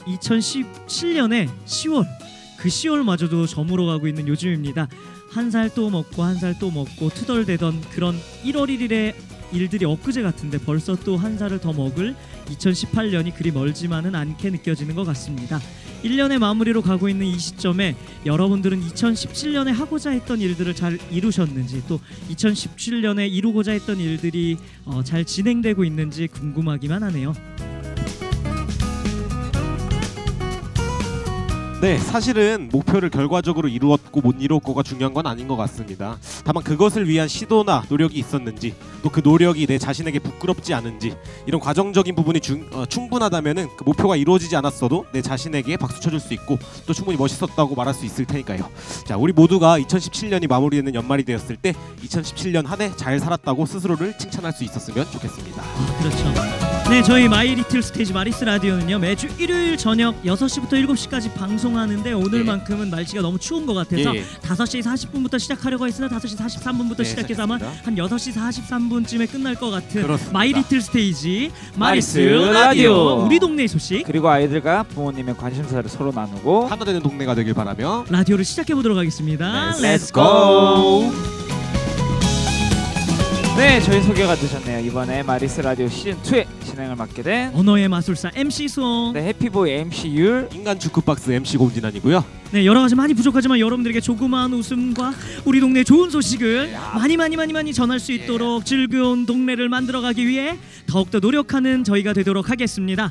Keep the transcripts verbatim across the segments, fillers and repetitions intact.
이천십칠 년에 시월, 그 시월마저도 저물어가고 있는 요즘입니다. 한 살 또 먹고 한 살 또 먹고 투덜대던 그런 일월 일일의 일들이 엊그제 같은데 벌써 또 한 살을 더 먹을 이천십팔 년이 그리 멀지만은 않게 느껴지는 것 같습니다. 일 년의 마무리로 가고 있는 이 시점에 여러분들은 이천십칠 년에 하고자 했던 일들을 잘 이루셨는지, 또 이천십칠 년에 이루고자 했던 일들이 어, 잘 진행되고 있는지 궁금하기만 하네요. 네, 사실은 목표를 결과적으로 이루었고 못 이루었고가 중요한 건 아닌 것 같습니다. 다만 그것을 위한 시도나 노력이 있었는지, 또 그 노력이 내 자신에게 부끄럽지 않은지, 이런 과정적인 부분이 중, 어, 충분하다면은 그 목표가 이루어지지 않았어도 내 자신에게 박수 쳐줄 수 있고 또 충분히 멋있었다고 말할 수 있을 테니까요. 자, 우리 모두가 이천십칠 년이 마무리되는 연말이 되었을 때 이천십칠 년 한 해 잘 살았다고 스스로를 칭찬할 수 있었으면 좋겠습니다. 아, 그렇죠. 네, 저희 마이 리틀 스테이지 마리스 라디오는요 매주 일요일 저녁 여섯 시부터 일곱 시까지 방송하는데 오늘만큼은 날씨가 너무 추운 것 같아서 예. 다섯 시 사십 분부터 시작하려고 했으나 다섯 시 사십삼 분부터 네, 시작해서 아마 시작했습니다. 한 여섯 시 사십삼 분쯤에 끝날 것 같은 그렇습니다. 마이 리틀 스테이지 마리스 마리스 라디오, 라디오. 우리 동네 소식 그리고 아이들과 부모님의 관심사를 서로 나누고 하나 되는 동네가 되길 바라며 라디오를 시작해 보도록 하겠습니다. 네, Let's Let's go. 네, 저희 소개가 되셨네요. 이번에 마리스 라디오 시즌 이의 진행을 맡게 된 언어의 마술사 엠씨 수홍. 네, 해피보이 엠씨 율. 인간 주크박스 엠씨 곰진환이고요. 네, 여러 가지 많이 부족하지만 여러분들에게 조그마한 웃음과 우리 동네 좋은 소식을 많이 많이 많이 많이 전할 수 있도록 즐거운 동네를 만들어가기 위해 더욱더 노력하는 저희가 되도록 하겠습니다.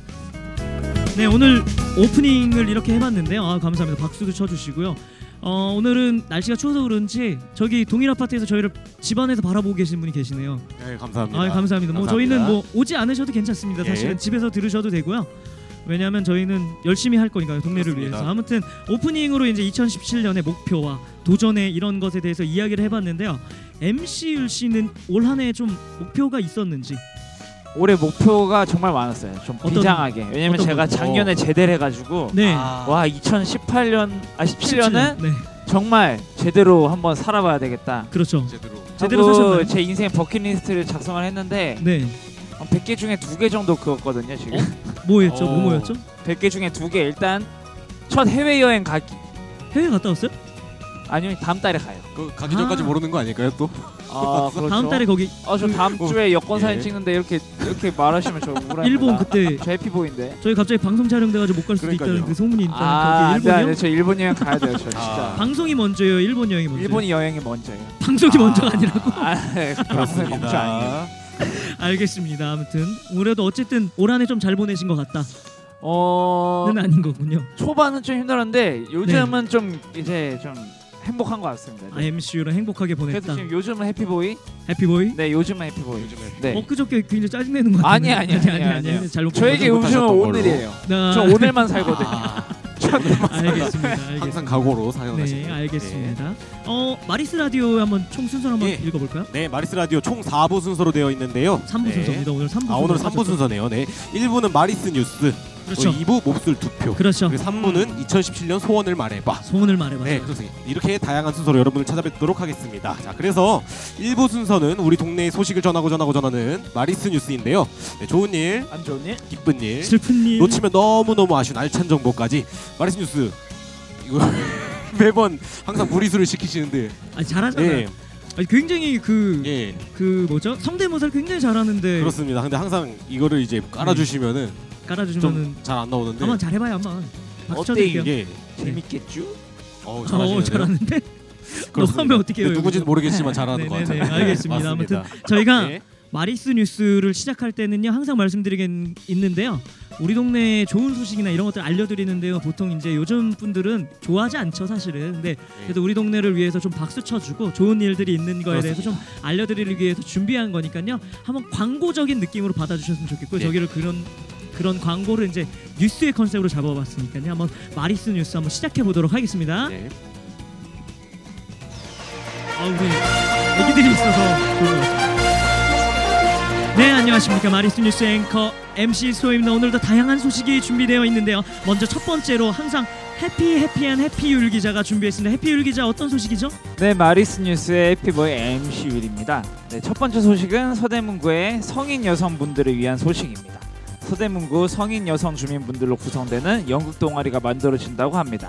네, 오늘 오프닝을 이렇게 해봤는데요. 아, 감사합니다. 박수도 쳐주시고요. 어, 오늘은 날씨가 추워서 그런지 저기 동일 아파트에서 저희를 집안에서 바라보고 계신 분이 계시네요. 네, 감사합니다. 아, 감사합니다. 뭐 감사합니다. 저희는 뭐 오지 않으셔도 괜찮습니다. 예. 사실은 집에서 들으셔도 되고요. 왜냐하면 저희는 열심히 할 거니까요, 동네를 그렇습니다. 위해서. 아무튼 오프닝으로 이제 이천십칠 년의 목표와 도전의 이런 것에 대해서 이야기를 해봤는데요. 엠씨 율 씨는 올 한 해 좀 목표가 있었는지. 올해 목표가 정말 많았어요. 좀 어떤- 비장하게. 왜냐면 어떤 제가 거? 작년에 제대를 해가지고 네. 아, 와 이천십팔 년 아 십칠 년은 네, 정말 제대로 한번 살아봐야 되겠다. 그렇죠. 제대로. 제대로 하고 사셨나요? 제 인생 버킷리스트를 작성을 했는데 네. 한 백 개 중에 두 개 정도 그었거든요. 지금 뭐였죠? 어. 뭐 뭐였죠? 백 개 중에 두 개. 일단 첫 해외 여행 가기. 해외 갔다 왔어요? 아니요, 다음 달에 가요. 그 가기 전까지 아. 모르는 거 아닐까요 또? 아, 그렇죠. 다음 달에 거기 어, 저 다음 주에 여권 사진 예. 찍는데 이렇게 이렇게 말하시면 저 우울합니다. 일본 그때 저 해피보이인데. 저희 갑자기 방송 촬영돼가지고 못 갈 수도 그러니까요. 있다는 그 소문이 있다는 아, 거기 네, 일본이요? 네, 저 일본 여행 가야 돼요. 저 진짜. 아. 방송이 먼저예요, 일본 여행이 먼저. 일본이 여행이 먼저예요. 방송이 먼저가 아니라고? 아, 네, 방송이 먼저 아니에요. 알겠습니다. 아무튼 올해도 어쨌든 올 한 해 좀 잘 보내신 것 같다는 어, 아닌 거군요. 초반은 좀 힘들었는데 요즘은 좀 이제 좀 행복한 것 같습니다. 아, 엠씨유랑 행복하게 그래서 보냈다. 지금 요즘은 해피보이. 해피보이? 네, 요즘은 해피보이. 요즘에 네. 엊그저께 굉장히 짜증내는 것 같은데. 아니, 아니, 아니, 아니, 아니, 아니. 잘못 저에게 오늘 요즘은 못하셨던 오늘이에요. 나... 저 오늘만 살거든요. 아, 알겠습니다. 알겠습니다. 항상 각오로 사용하시는. 네, 알겠습니다. 어, 마리스 라디오 한번 총 순서를 한번 예. 읽어볼까요? 네, 마리스 라디오 총 사 부 순서로 되어 있는데요. 삼 부 네. 순서입니다. 오늘 삼 부 아, 오늘 순서 삼 부 순서네요. 네. 일 부는 마리스 뉴스, 그렇죠. 이 부 몹쓸 투표, 그렇죠. 그리고 삼 부는 이천십칠 년 소원을 말해봐. 소원을 말해봐요. 네, 그렇습니다. 이렇게 다양한 순서로 여러분을 찾아뵙도록 하겠습니다. 자, 그래서 일 부 순서는 우리 동네의 소식을 전하고 전하고 전하는 마리스 뉴스인데요. 네, 좋은 일, 안 좋은 일? 기쁜 일, 슬픈 일. 놓치면 너무너무 아쉬운 알찬 정보까지 마리스 뉴스 이거 매번 항상 무리수를 시키시는데 아, 잘하잖아요. 예, 아니, 굉장히 그, 예, 그 뭐죠? 성대모사를 굉장히 잘하는데 그렇습니다. 근데 항상 이거를 이제 깔아주시면은 깔아주시면은 좀 잘 안 나오는데 한번 잘해봐요 한번. 박수 어때 쳐드릴게요. 이게 재밌겠죠? 어우, 어, 잘하시네요. 잘하는데. 너무 그렇습니다. 하면 어떡해요, 근데 누군지는 여기서. 모르겠지만 잘하는 것 네네네, 같아요. 알겠습니다. 맞습니다. 아무튼 저희가 예. 마리스 뉴스를 시작할 때는요 항상 말씀드리긴 있는데요. 우리 동네 좋은 소식이나 이런 것들 알려드리는데요. 보통 이제 요즘 분들은 좋아하지 않죠 사실은. 근데 그래도 우리 동네를 위해서 좀 박수 쳐주고 좋은 일들이 있는 거에 대해서 좀 알려드리기 위해서 준비한 거니까요. 한번 광고적인 느낌으로 받아주셨으면 좋겠고요. 네. 저기를 그런 그런 광고를 이제 뉴스의 컨셉으로 잡아봤으니까요. 한번 마리스 뉴스 한번 시작해 보도록 하겠습니다. 네. 아, 우리 애기들이 있어서 좋은 것 같아요. 네, 안녕하십니까. 마리스 뉴스 앵커 엠씨 수호입니다. 오늘도 다양한 소식이 준비되어 있는데요. 먼저 첫 번째로 항상 해피 해피한 해피율 기자가 준비했습니다. 해피율 기자 어떤 소식이죠? 네, 마리스 뉴스의 해피보이 엠씨 율입니다. 네, 첫 번째 소식은 서대문구의 성인 여성분들을 위한 소식입니다. 서대문구 성인 여성 주민분들로 구성되는 연극 동아리가 만들어진다고 합니다.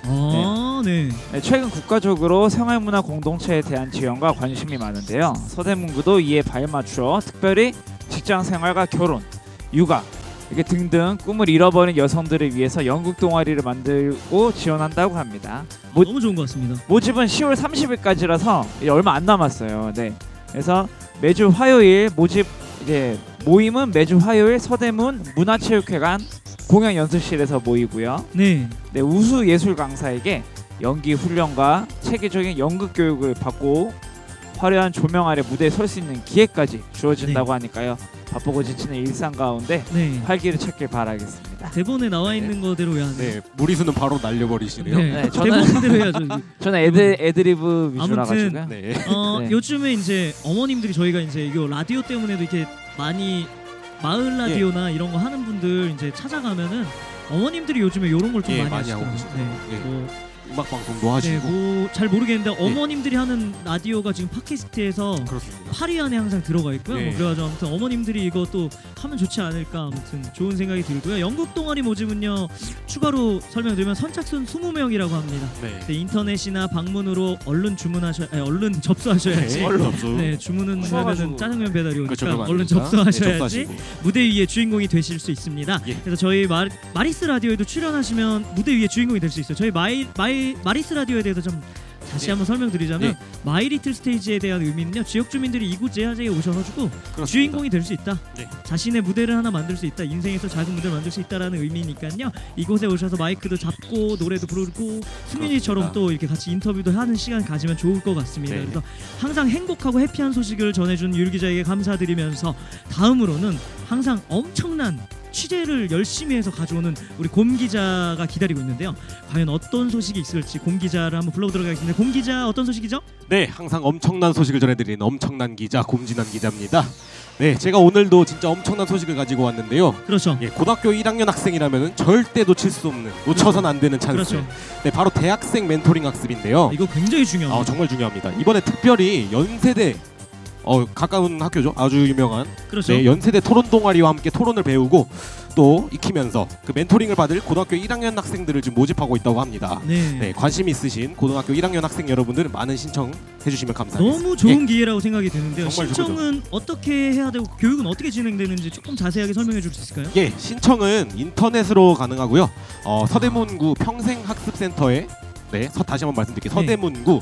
아, 네. 네, 최근 국가적으로 생활문화 공동체에 대한 지원과 관심이 많은데요. 서대문구도 이에 발맞추어 특별히 직장생활과 결혼, 육아 이렇게 등등 꿈을 잃어버린 여성들을 위해서 연극 동아리를 만들고 지원한다고 합니다. 모, 너무 좋은 것 같습니다. 모집은 시월 삼십일까지라서 얼마 안 남았어요. 네, 그래서 매주 화요일 모집 이제 모임은 매주 화요일 서대문 문화체육회관 공연 연습실에서 모이고요. 네. 네, 우수 예술 강사에게 연기 훈련과 체계적인 연극 교육을 받고 화려한 조명 아래 무대에 설 수 있는 기회까지 주어진다고 네. 하니까요. 바쁘고 지치는 일상 가운데 네. 활기를 찾길 바라겠습니다. 대본에 나와 있는 거대로 해야 네, 무리수는 바로 날려버리시네요. 네. 네, 저는- 대본대로 해야죠. 저는 애드 애드리브 위주라 아무튼- 가지고요. 네. 어, 네. 요즘에 이제 어머님들이 저희가 이제 이거 라디오 때문에도 이렇게 많이 마을 라디오나 이런 거 하는 분들 이제 찾아가면은 어머님들이 요즘에 이런 걸 좀 예, 많이, 많이 하고 하시더라고요. 계시죠. 네. 예. 뭐, 음악 방송도 네, 하시고. 뭐 잘 모르겠는데 어머님들이 하는 라디오가 지금 팟캐스트에서 그렇습니다. 팔 위 안에 항상 들어가 있고요. 네. 뭐 그래가지고 아무튼 어머님들이 이거 또 하면 좋지 않을까 아무튼 좋은 생각이 들고요. 연극 동아리 모집은요 추가로 설명드리면 선착순 이십 명이라고 합니다. 네. 네, 인터넷이나 방문으로 얼른 주문하셔, 아니, 얼른 접수하셔야지. 네. 얼른. 접수. 네, 주문은 추워가지고. 하면은 짜장면 배달이 오니까 그렇죠, 그러면 안 얼른 되니까. 접수하셔야지 네, 접수하시고. 무대 위에 주인공이 되실 수 있습니다. 예. 그래서 저희 마, 마리스 라디오에도 출연하시면 무대 위에 주인공이 될 수 있어요. 저희 마이, 마이, 마리스 라디오에 대해서 좀 다시 예. 한번 설명드리자면 예. 마이 리틀 스테이지에 대한 의미는요. 지역 주민들이 이구제야제에 오셔가지고 그렇습니다. 주인공이 될 수 있다. 네. 자신의 무대를 하나 만들 수 있다. 인생에서 작은 무대를 만들 수 있다라는 의미니까요. 이곳에 오셔서 마이크도 잡고 노래도 부르고 승윤이처럼 그렇습니다. 또 이렇게 같이 인터뷰도 하는 시간 가지면 좋을 것 같습니다. 네. 그래서 항상 행복하고 해피한 소식을 전해준 율 기자에게 감사드리면서 다음으로는 항상 엄청난 취재를 열심히 해서 가져오는 우리 곰 기자가 기다리고 있는데요. 과연 어떤 소식이 있을지 곰 기자를 한번 불러보도록 하겠습니다. 곰 기자 어떤 소식이죠? 네, 항상 엄청난 소식을 전해드리는 엄청난 기자 곰진환 기자입니다. 네, 제가 오늘도 진짜 엄청난 소식을 가지고 왔는데요. 그렇죠. 예, 고등학교 일 학년 학생이라면 절대 놓칠 수 없는, 놓쳐선 안 되는 찬스. 그렇죠. 네, 바로 대학생 멘토링 학습인데요. 이거 굉장히 중요합니다. 아, 정말 중요합니다. 이번에 특별히 연세대 어 가까운 학교죠. 아주 유명한 그렇죠. 네, 연세대 토론 동아리와 함께 토론을 배우고 또 익히면서 그 멘토링을 받을 고등학교 일 학년 학생들을 지금 모집하고 있다고 합니다. 네. 네, 관심 있으신 고등학교 일 학년 학생 여러분들 많은 신청해 주시면 감사하겠습니다. 너무 좋은 기회라고 생각이 드는데요. 정말 신청은 어떻게 해야 되고 교육은 어떻게 진행되는지 조금 자세하게 설명해 줄 수 있을까요? 예, 신청은 인터넷으로 가능하고요. 어, 서대문구 평생학습센터에 네, 서, 다시 한번 말씀드릴게요. 네. 서대문구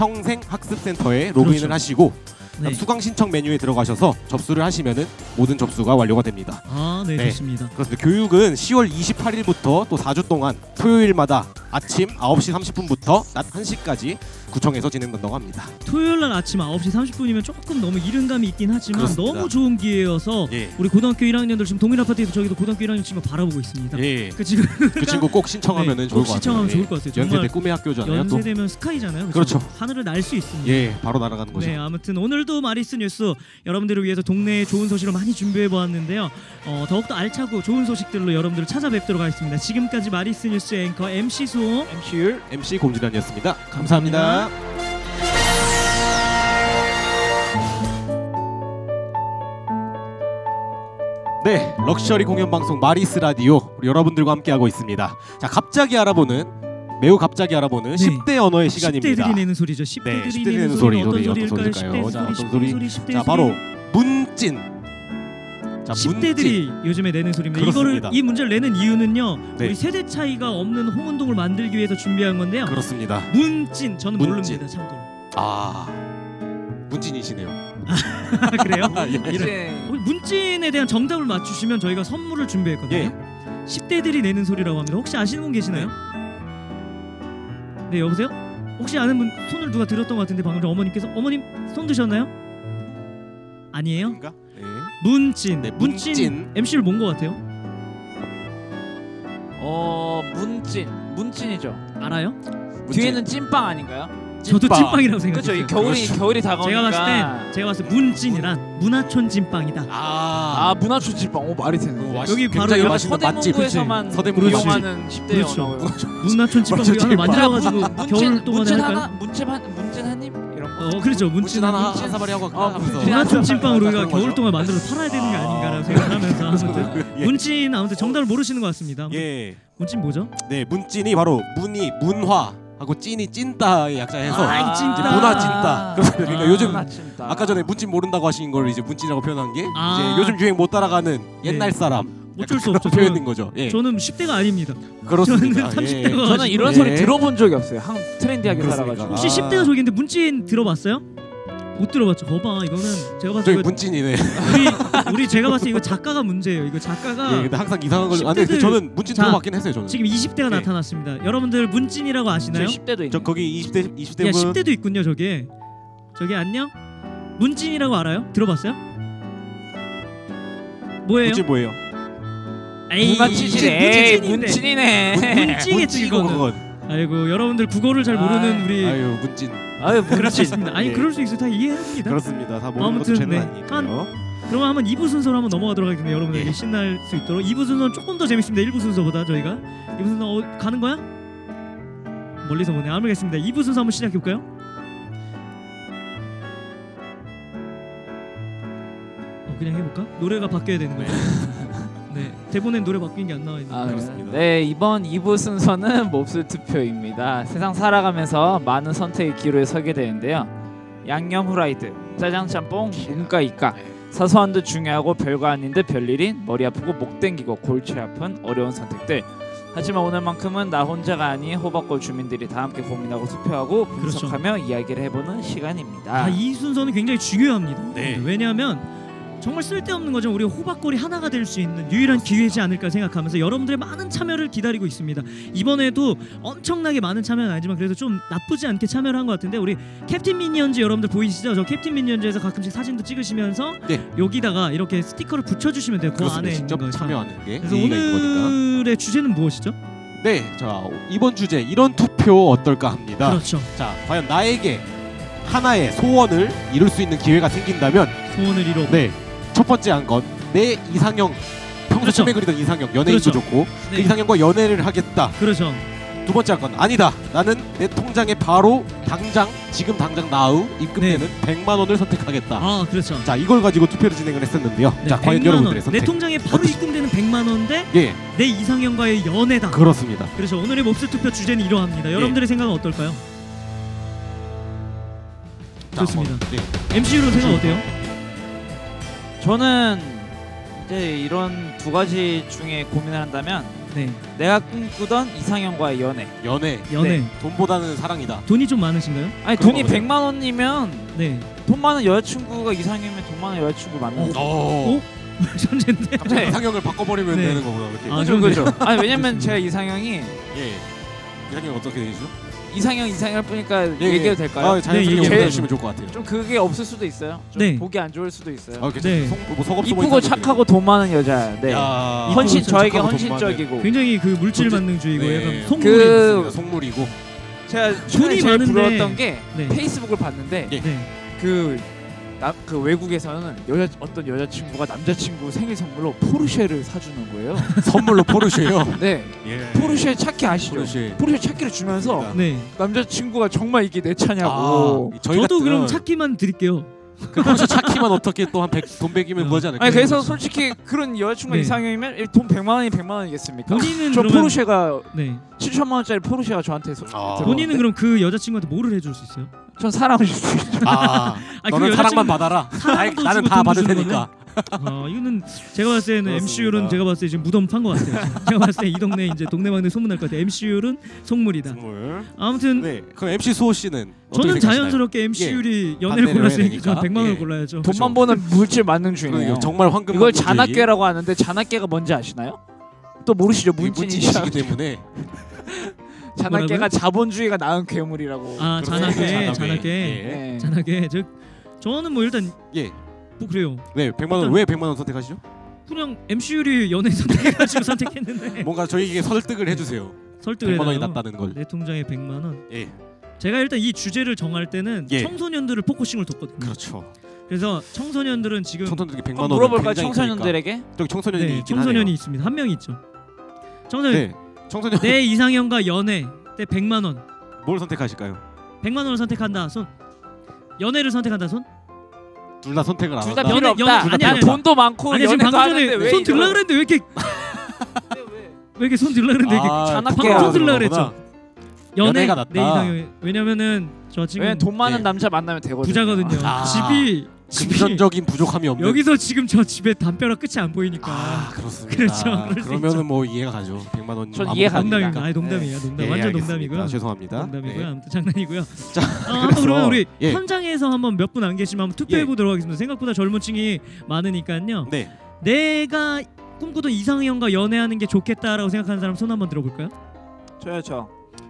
평생학습센터에 로그인을 그렇죠. 하시고 네. 수강 신청 메뉴에 들어가셔서 접수를 하시면은 모든 접수가 완료가 됩니다. 아, 네, 네. 좋습니다. 그렇습니다. 교육은 시월 이십팔일부터 또 사 주 동안 토요일마다 아침 아홉 시 삼십 분부터 낮 한 시까지 구청에서 진행된다고 합니다. 토요일 날 아침 아홉 시 삼십 분이면 조금 너무 이른 감이 있긴 하지만 그렇습니다. 너무 좋은 기회여서 예. 우리 고등학교 일 학년들 지금 동일 아파트에서 저기도 고등학교 일 학년 친구 바라보고 있습니다. 예. 그 지금 그 친구 꼭 신청하면은 네, 좋을 꼭 것 같아요. 신청하면 예. 좋을 것 같아요. 정말 연세대 꿈의 학교잖아요. 또. 연세대면 스카이잖아요. 그렇죠. 하늘을 날 수 있습니다. 예, 바로 날아가는 거죠. 네, 아무튼 오늘도 마리스 뉴스 여러분들을 위해서 동네에 좋은 소식을 많이 준비해 보았는데요. 어, 더욱더 알차고 좋은 소식들로 여러분들을 찾아뵙도록 하겠습니다. 지금까지 마리스 뉴스 앵커 엠씨 수호 엠씨 율 엠씨 곰진환이었습니다. 감사합니다. 네, 럭셔리 공연 방송 마리스 라디오 우리 여러분들과 함께하고 있습니다. 자, 갑자기 알아보는 매우 갑자기 알아보는 네. 십 대 언어의 시간입니다. 십 대들이 내는 소리죠. 십 대들이 네, 십 대들이 내는 내는 소리 소리, 어떤 소리, 소리일까요? 어떤 십 대 소리일까요? 자, 소리, 어떤 십 대 소리? 소리, 십 대 자, 소리. 바로 문찐. 자, 십 문찐. 대들이 요즘에 내는 소리입니다. 그렇습니다. 이거를 이 문제를 내는 이유는요. 네. 우리 세대 차이가 없는 홍은동을 만들기 위해서 준비한 건데요. 그렇습니다. 문찐 저는 문찐. 모릅니다. 참고로. 아, 문찐이시네요. 그래요? 아, 예. 이제 어, 문찐에 대한 정답을 맞추시면 저희가 선물을 준비했거든요. 예. 십 대들이 내는 소리라고 합니다. 혹시 아시는 분 계시나요? 네, 여보세요? 혹시 아는 분 손을 누가 들었던 것 같은데 방금 전 어머님께서 어머님 손 드셨나요? 아니에요? 인가? 네. 문찐. 네, 문찐. 문찐. 엠씨를 뭔 것 같아요? 어 문찐 문찐이죠. 알아요? 문찐. 뒤에는 찐빵 아닌가요? 저도 찐빵. 찐빵이라고 그렇죠. 생각했어요. 이 겨울이 그렇죠. 겨울이 다가오니까. 제가 봤을 땐 제가 봤을 때 문찐이란 문화촌 찐빵이다. 아, 아 문화촌 찐빵 오 말이 되네. 그거 맛있- 여기 바로 굉장히 여기 맛있는 맛집. 서대문구에서만 서대문구 이용하는 십 대 그렇죠. 언어. 문화촌 찐빵 문화촌 우리 하나 찐빵. 만들어가지고 겨울 동안에 문찐 할까요? 하나 문찐 한 문찐 한입 이런 거. 어 그렇죠. 문진 문진 하나 문진 한 사발이 하고 어, 하면서 문진 도나총 찐빵으로 그런 우리가 겨울 거죠. 동안 만들어서 팔아야 되는 게 아닌가라는 생각을 하면서 아무튼 예. 문진 아무튼 정답을 모르시는 것 같습니다. 아무튼 예. 문진 뭐죠? 네, 문진이 바로 문이 문화하고 찐이 찐따의 약자해서 아, 찐따. 이제 문화 찐따. 그렇습니다. 그러니까 아. 요즘 문화 찐따. 아까 전에 문진 모른다고 하신 걸 이제 문진이라고 표현한 게 아. 이제 요즘 유행 못 따라가는 옛날 네. 사람 어쩔 수 약간 없죠. 그런 저는, 표현인 거죠. 예. 저는 십 대가 아닙니다. 그렇습니다. 저는 삼십 대가 예. 저는 이런 예. 소리 들어본 적이 없어요. 한 트렌디하게 그렇습니까? 살아가지고. 혹시 아. 십 대가 저기인데 문진 들어봤어요? 못 들어봤죠. 거봐 이거는 제가 봤을 때 저희 이거 문진이네. 우리 우리 제가 봤을 때 이거 작가가 문제예요. 이거 작가가 예, 근데 항상 이상한 걸. 아, 근데 그 십 대들- 저는 문진 자, 들어봤긴 했어요. 저는. 지금 이십 대가 네. 나타났습니다. 여러분들 문진이라고 아시나요? 십 대도 있네. 저 거기 이십 대 이십 대 야 분. 십 대도 있군요. 저기 저기 안녕. 문진이라고 알아요? 들어봤어요? 뭐예요? 문진 뭐예요? 에이, 문화 치질. 에이 문진인데. 문진이네. 문진이겠지 문진이고 이거는. 그건. 아이고 여러분들 국어를 잘 모르는 아이, 우리 아유 문진. 아유 그렇습니다. 아니 예. 그럴 수 있어 다 이해합니다. 그렇습니다. 다 모르는 아무튼, 것도 죄는 네. 아니니까요. 그러면 한번 이 부 순서로 한번 넘어가도록 하겠습니다. 여러분들에게 예. 신날 수 있도록 이 부 순서는 조금 더 재밌습니다. 일 부 순서보다 저희가 이 부 순서 어, 가는 거야? 멀리서 보네. 알겠습니다. 이 부 순서 한번 시작해 볼까요? 어, 그냥 해볼까? 노래가 바뀌어야 되는 거예요. 네, 대본엔 노래 바뀐 게 안 나와 있는 아, 거. 그렇습니다. 네, 이번 이 부 순서는 몹쓸 투표입니다. 세상 살아가면서 많은 선택의 기로에 서게 되는데요. 양념 후라이드, 짜장 짬뽕, 문과 이과. 사소한 듯 중요하고 별거 아닌 듯 별일인 머리 아프고 목 땡기고 골치 아픈 어려운 선택들. 하지만 오늘만큼은 나 혼자가 아닌 호박골 주민들이 다 함께 고민하고 투표하고 분석하며 이야기를 해보는 시간입니다. 아, 이 순서는 굉장히 중요합니다. 네. 왜냐하면 정말 쓸데없는 거죠. 우리 호박골이 하나가 될 수 있는 유일한 기회지 않을까 생각하면서 여러분들의 많은 참여를 기다리고 있습니다. 이번에도 엄청나게 많은 참여는 아니지만 그래도 좀 나쁘지 않게 참여를 한 것 같은데 우리 캡틴 미니언즈 여러분들 보이시죠? 저 캡틴 미니언즈에서 가끔씩 사진도 찍으시면서 네. 여기다가 이렇게 스티커를 붙여주시면 돼요. 그 그렇습니다. 안에 있는 직접 거에서. 참여하는 게 그래서 의의가 있는 거니까. 오늘의 주제는 무엇이죠? 네, 자 이번 주제 이런 투표 어떨까 합니다. 그렇죠. 자, 과연 나에게 하나의 소원을 이룰 수 있는 기회가 생긴다면, 소원을 이뤄. 네, 첫 번째 한 건 내 이상형, 평소 그렇죠. 꿈에 그리던 이상형, 연예인도 그렇죠. 좋고 네. 그 이상형과 연애를 하겠다. 그렇죠. 두 번째 한 건 아니다. 나는 내 통장에 바로 당장 지금 당장 나우 입금되는 백만 원을 선택하겠다. 아 그렇죠. 자, 이걸 가지고 투표를 진행을 했었는데요. 네, 자, 과연 백만 여러분들의 원. 내 선택. 통장에 바로 어떠시- 입금되는 백만 원 대 예, 내 이상형과의 연애다. 그렇습니다. 그래서 오늘의 몹쓸 투표 주제는 이러합니다. 여러분들의 생각은 어떨까요? 자, 좋습니다. 한번, 네. 엠씨유로 생각 어때요? 저는 이제 이런 두 가지 중에 고민을 한다면 네, 내가 꿈꾸던 이상형과의 연애. 연애, 연애. 네. 돈보다는 사랑이다. 돈이 좀 많으신가요? 아니 그런 돈이 거죠. 백만 원이면 네. 돈 많은 여자친구가 이상형이면 돈 많은 여자친구 만나는 거. 어, 천재인데. 갑자기 네. 이상형을 바꿔버리면 네. 되는 거구나. 이렇게. 아, 그죠 그렇네요. 그죠. 아니 왜냐면 그렇습니다. 제가 이상형이 예. 이상형 어떻게 되시죠? 이상형 이상형을 보니까 예, 예. 얘기해도 될까요? 아, 자연스럽게 네, 얘기해 얘기해요. 주시면 좋을 것 같아요. 좀 그게 없을 수도 있어요. 좀 네. 보기 안 좋을 수도 있어요. 아, 괜찮아요. 네. 성, 뭐 석업 이쁘고 착하고 돈 많은 여자. 네. 야, 헌신 이쁘고 저에게 착하고 돈 헌신적이고. 굉장히 그 물질 돈지- 만능주의고 네. 약간 속물이. 그- 많은 속물이고. 제가 최근에 돈이 제일 많은데- 부러웠던 게 네. 페이스북을 봤는데 예. 네. 그, 나, 그 외국에서는 여자 어떤 여자친구가 남자친구 생일 선물로 포르쉐를 사주는 거예요. 선물로 포르쉐요. 네, 예. 포르쉐 차키 아시죠? 포르쉐. 포르쉐 차키를 주면서 그러니까. 네. 남자친구가 정말 이게 내 차냐고. 아, 저희 저도 같은 그럼 찾기만 드릴게요. 그 포르쉐 차키만 어떻게 또 한 백 돈 백이면 어. 구하지 않을까요? 아니 그래서 솔직히 그런 여자친구가 네. 이상형이면 돈 백만 원이 백만 원이겠습니까? 본인은 저 그러면 포르쉐가 네. 칠천만 원짜리 포르쉐가 저한테 소, 아. 들어오는데 본인은 그럼 그 여자친구한테 뭐를 해줄 수 있어요? 전 사랑을 줄 수 있죠. 아, 아, 너는 그 사랑만 여자친구- 받아라. 사랑도 나는 주고 다 돈도 받을 주는 테니까. 아 이거는 제가 봤을 때는 그렇습니다. 엠씨유는 제가 봤을 때 지금 무덤 판 것 같아요. 제가 봤을 때 이 동네 이제 동네방네 소문날 것 같아요. 엠씨유는 속물이다. 선물. 아무튼 네. 그럼 엠씨 수호 씨는 어떻게 저는 생각하시나요? 자연스럽게 엠씨유이 연애를 반대로 골랐으니까 해야 저 되니까. 백만 원을 예. 골라야죠. 돈만 버는 물질 만능주의네요. 그러니까 정말 황금 이걸 황금주의. 잔악계라고 하는데 잔악계가 뭔지 아시나요? 또 모르시죠? 이게 문진이시기 문진이시기 때문에 잔악계가 뭐라고요? 자본주의가 낳은 괴물이라고. 아 그렇습니다. 잔악계, 잔악계. 잔악계, 예. 네. 잔악계. 저 저는 뭐 일단 예. 뭐 그래요. 네, 백만 원 일단- 왜 백만 원 선택하시죠? 그냥 엠씨유리 연애 선택해가지고 선택했는데 뭔가 저희에게 설득을 해주세요. 설득을 백만 원이 해요. 낫다는 걸. 내 통장에 백만 원. 예. 제가 일단 이 주제를 정할 때는 예. 청소년들을 포커싱을 뒀거든요. 그렇죠. 그래서 청소년들은 지금 청소년들에게 백만 한번 원은 물어볼까요? 굉장히 청소년들에게? 크니까. 저기 청소년이 네, 있긴 청소년이 하네요. 있습니다. 한 명 있죠. 청소년 네. 청소년 내 이상형과 연애 때 백만 원. 뭘 선택하실까요? 백만 원을 선택한다. 손. 연애를 선택한다 손? 둘 다 선택을 안 둘 다 한다. 필요 연애- 없다. 연애- 둘 다 아니, 아니, 돈도 많고 아니 지금 연애도 방금 하는데 전에 왜 손 들라 이거를- 그랬는데 왜 이렇게 왜 이렇게 손 들라 그랬는데 이게 아, 잔악계야. 부끄러워서 방금 들라 그런 거구나. 그랬죠. 연애 연애가 낫다. 내 이상형. 왜냐면은 저 지금 왜냐면 돈 많은 네. 남자 만나면 되거든요. 부자거든요. 아. 집이 집이 금전적인 부족함이 없는. 여기서 지금 저 집에 담벼락 끝이 안 보이니까. 아 그렇습니다. 그렇죠. 그럴 수 그러면은 있죠. 뭐 이해가 가죠. 백만 원. 전 아무것도 이해가 아니니까. 농담입니다. 아니 농담이에요. 농담. 예, 완전 알겠습니다. 농담이고요. 죄송합니다. 농담이고요. 네. 아무튼 장난이고요. 자, 어, 한번 그러면 우리 예. 현장에서 한번 몇 분 안 계시면 한번 투표해 예. 보도록 하겠습니다. 생각보다 젊은 층이 많으니까요. 네. 내가 꿈꾸던 이상형과 연애하는 게 좋겠다라고 생각하는 사람 손 한번 들어볼까요? 저요 저.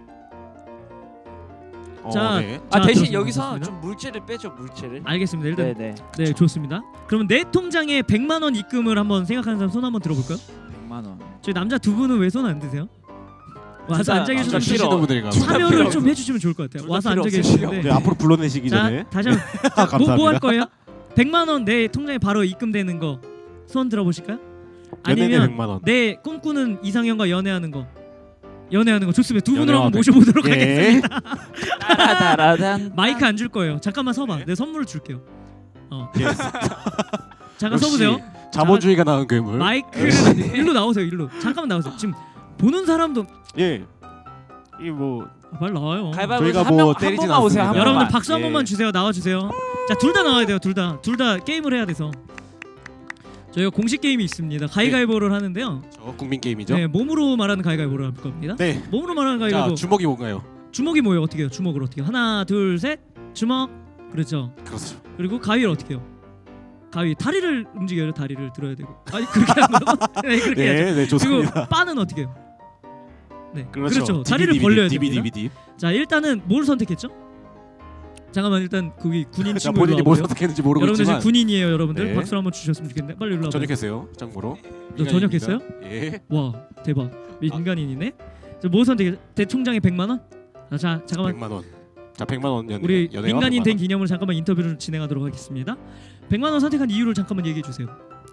어, 자, 네. 아 자, 대신 들었습니다. 여기서 좋습니다. 좀 물질을 빼죠 물질을. 알겠습니다. 일단 네네. 네 좋습니다. 그러면 내 통장에 백만 원 입금을 한번 생각하는 사람 손 한번 들어볼까요? 백만 원. 저희 남자 두 분은 왜 손 안 드세요? 와서 진짜 앉아 남자 계셔서 싫어. 쉬시는 분들인가 둘 다 보다. 참여를 필요 좀 없어. 해주시면 좋을 것 같아요. 둘다 와서 필요 앉아 없으시죠? 계시는데 네, 앞으로 불러내시기 자 전에. 다시 한번 아, 뭐 감사합니다. 뭐 할 거예요? 백만 원 내 통장에 바로 입금되는 거 손 들어보실까요? 연애는 아니면 백만 원. 내 꿈꾸는 이상형과 연애하는 거 연애하는 거 좋습니다. 두 분을 연애와 한번 백- 모셔보도록 예. 하겠습니다. 따라다라단. 마이크 안 줄 거예요. 잠깐만 서봐. 내 선물을 줄게요. 어. 예. 잠깐 역시 서보세요. 자본주의가 낳은 괴물. 마이크를 일로 나오세요. 일로. 잠깐만 나오세요. 지금 보는 사람도 예. 이뭐 아, 빨리 나와요. 가위바위보에서 저희가 한 뭐 명- 한 때리진 번만 오세요. 한 않습니다. 번만. 여러분들 박수 한 예. 번만 주세요. 나와 주세요. 자, 둘 다 나와야 돼요. 둘 다. 둘 다 게임을 해야 돼서. 저희가 공식 게임이 있습니다. 가위가위보를 하는데요. 저 국민 게임이죠. 네, 몸으로 말하는 가위가위보를 할 겁니다. 네. 몸으로 말하는 자, 가위가위보. 주먹이 뭔가요? 주먹이 뭐예요? 어떻게 해요? 주먹을 어떻게 해요? 하나, 둘, 셋. 주먹. 그렇죠. 그렇죠. 그리고 가위를 어떻게 해요? 가위 다리를 움직여요. 다리를 들어야 되고. 아니 그렇게 하는 거? 네, 그렇게 해야죠. 네, 네, 그리고 좋습니다. 빠는 어떻게 해요? 네, 그렇죠. 그렇죠. 다리를 벌려야 됩니다. 디비디비디. 자, 일단은 뭘 선택했죠? 잠깐만 일단 거기 군인 자, 친구 본인이 일로 뭘 와보세요. 선택했는지 모르고 여러분들 지금 있지만 군인이에요, 여러분들. 네. 박수 한번 주셨으면 좋겠는데 빨리 일로 와봐요. 전역했어요. 참고로. 너 전역했어요? 예. 와, 대박. 민간인이네. 저뭐 선택했죠? 대총장에 백만 원? 자, 자, 잠깐만. 백만 원. 자, 백만 원 연. 우리 연애와 민간인 백만 된 원. 기념으로 잠깐만 인터뷰를 진행하도록 하겠습니다. 백만 원 선택한 이유를 잠깐만 얘기해 주세요.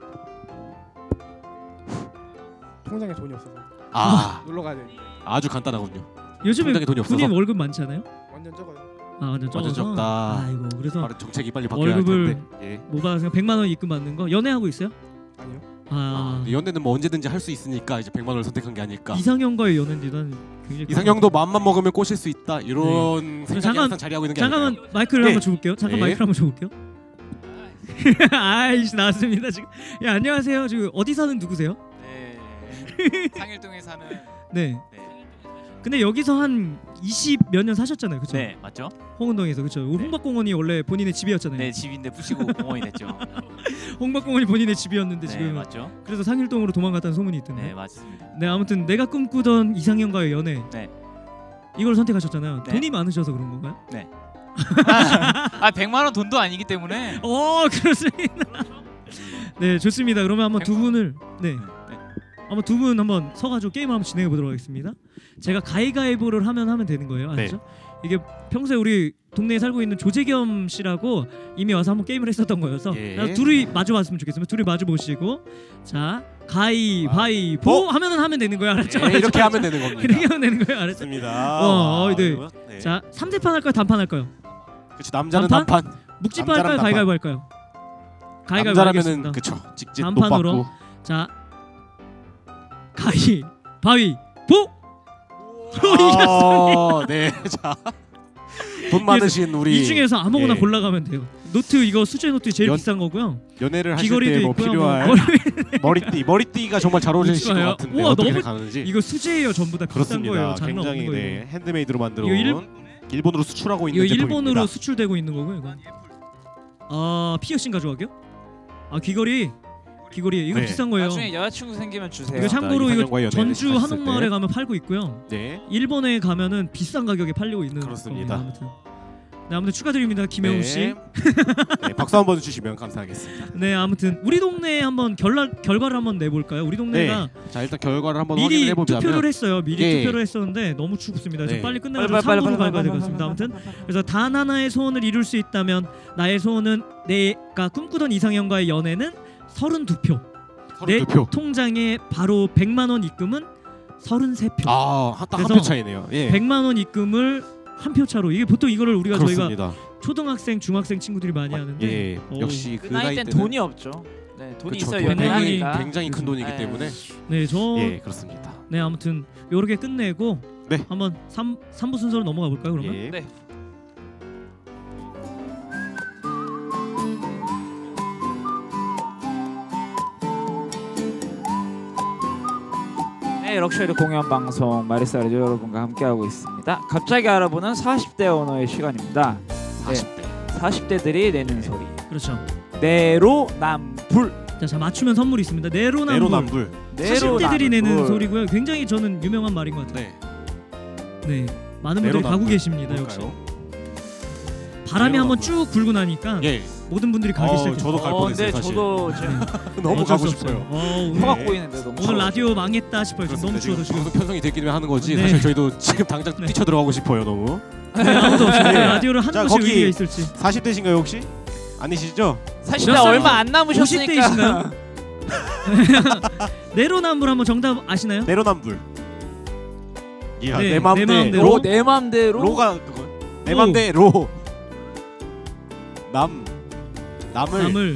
통장에 돈이 없어서 아, 놀러 가야 되는데 아주 간단하군요. 요즘에 통장에 돈이 없어서. 군인 월급 많지 않아요? 완전 적어요. 아, 완전 적어서. 완전 적다. 아이고, 그래서 바로 정책이 빨리 바뀌어야 할 월급을 텐데. 예. 뭐 받아서 백만 원 입금 받는 거 연애하고 있어요? 아니요. 아, 아, 연애는 뭐 언제든지 할 수 있으니까 이제 백만 원을 선택한 게 아닐까. 이상형과의 연애인데 난 굉장히 이상형도 마음만 먹으면 꼬실 수 있다. 이런 생각이 잠깐- 항상 자리하고 있는 게 잠깐만 아닐까요? 마이크를 네. 한번 줘볼게요. 잠깐 네. 마이크를 한번 줘볼게요. 아이씨 나왔습니다 지금. 예, 안녕하세요. 지금 어디 사는 누구세요? 네. 상일동에 사는 네. 네. 근데 여기서 한 이십 몇 년 사셨잖아요, 그렇죠? 네 맞죠? 홍은동에서 그렇죠. 네. 홍박공원이 원래 본인의 집이었잖아요. 네 집인데 부시고 공원이 됐죠. 홍박공원이 본인의 집이었는데 네 지금 맞죠? 그래서 상일동으로 도망갔다는 소문이 있던데. 네 맞습니다. 네, 아무튼 내가 꿈꾸던 이상형과의 연애. 네. 이걸 선택하셨잖아요. 네. 돈이 많으셔서 그런 건가요? 아 백만 원 돈도 아니기 때문에 어, 그렇습니다. 네, 좋습니다. 그러면 한번 두 분을 네. 네. 한번 두 분 한번 서가지고 게임을 한번 진행해 보도록 하겠습니다. 제가 가위가위보를 하면 하면 되는 거예요, 네. 아시죠? 이게 평소에 우리 동네에 살고 있는 조재겸 씨라고 이미 와서 한번 게임을 했었던 거여서 예. 그래서 둘이 마주 봤으면 좋겠습니다. 둘이 마주 보시고 자 가위바위보 보! 하면은 하면 되는 거예요, 알았죠? 예, 이렇게 하면 되는 겁니다. 이렇게 하면 되는 거예요, 알았죠? 좋습니다. 어, 와, 네. 이거, 네. 자 삼 대 판 할까요, 단판 할까요? 그렇지 남자는 단판? 단판. 묵지파 남자라면 할까요, 가위바위보 할까요? 가위바위보 남자라면은 하겠습니다. 그쵸. 직접 단판으로. 못 받고. 자 가위바위보. 이겼습니다. 아, 네. 자. 돈 많으신 우리 이 중에서 아무거나 예. 골라가면 돼요. 노트 이거 수제 노트 제일 연- 비싼 거고요. 연애를 하실 귀걸이도 때 뭐 있고요. 필요할 뭐 머리띠 머리띠가 정말 잘 어울리실 것 좋아요. 같은데 우와, 어떻게 너무- 생각하는지. 이거 수제예요, 전부 다 비싼 그렇습니다. 거예요. 장난 굉장히 없는 거예요. 네, 핸드메이드로 만들어 이거 온 일- 일본으로 수출하고 이거 있는 일본으로 제품입니다. 수출되고 있는 거고요. 이거. 아 피어싱 가져가게요? 아 귀걸이, 귀걸이 이거 네. 비싼 거예요. 나중에 여자친구 생기면 주세요. 이거 참고로 이거 이상형과의 연애를 전주 하셨을 한옥마을에 때. 가면 팔고 있고요. 네. 일본에 가면은 비싼 가격에 팔리고 있는 그렇습니다. 겁니다. 아무튼. 네, 아무튼 축하드립니다, 김혜웅 네. 씨. 네, 박수 한번 주시면 감사하겠습니다. 네, 아무튼 우리 동네에 한번 결과 결과를 한번 내볼까요? 우리 동네가 자 일단 결과를 한번 확인을 미리 해보자면 투표를 했어요. 미리 예. 투표를 했었는데 너무 춥습니다. 좀 네. 빨리 끝내가지고 빨리, 빨리, 삼 부로 빨리, 가야 빨리, 되겠습니다. 빨리, 아무튼 그래서 단 하나의 소원을 이룰 수 있다면 나의 소원은 내가 꿈꾸던 이상형과의 연애는 서른두 표. 내 서른두 표. 통장에 바로 백만 원 입금은 서른세 표. 아, 딱 한 그래서 표 차이네요. 예. 백만 원 입금을 한 표 차로 이게 보통 이거를 우리가 저희가 그렇습니다. 초등학생, 중학생 친구들이 많이 하는데 예, 어우. 역시 그 그 나이 나이 땐 때는 돈이 없죠. 네, 돈이 그쵸, 있어야 돈이 연애를 굉장히- 하니까. 굉장히 큰 돈이기 네. 때문에 네, 저 예, 그렇습니다. 네, 아무튼 요렇게 끝내고 네. 한번 삼, 삼부 순서로 넘어가 볼까요, 그러면? 예. 네. 네, 럭셔리 공연 방송 마리사 라디오 여러분과 함께하고 있습니다. 갑자기 알아보는 사십 대 언어의 시간입니다. 사십 대. 사십 대들이 내는 소리. 그렇죠. 내로남불. 자, 자 맞추면 선물이 있습니다. 내로남불. 내로남불. 사십 대들이 내는 내로남불. 소리고요. 굉장히 저는 유명한 말인 것 같아요. 네. 네, 많은 분들이 내로남불. 가고 계십니다. 역시 뭘까요? 바람이 한번 내로남불. 쭉 불고 나니까 예. 모든 분들이 가기 어, 시작했어요. 저도 갈 어, 뻔했어요, 근데 사실. 저도 지금 너무 어쩔 가고 수 없어요. 싶어요. 어, 오늘, 혀가 네. 꼬이는데 너무. 오늘 더워서. 라디오 망했다 싶어요. 지금 너무 그렇습니다. 지금 추워서 지금. 방송 편성이 됐기는 하는 거지. 네. 사실 저희도 지금 당장 네. 뛰쳐 들어가고 싶어요, 너무. 네, 아무도 없어요. 네. 라디오를 하는 자, 것이 거기- 의미가 있을지. 사십 대신가요, 혹시? 아니시죠? 사실 몇 나 살? 얼마 안 남으셨으니까. 오십 대이신가요? 내로남불 한번 정답 아시나요? 내로남불. 이야, 네, 내 맘대 내 맘대로. 로, 내 맘대로. 로가 그거. 내 로. 맘대로. 남 남을 남을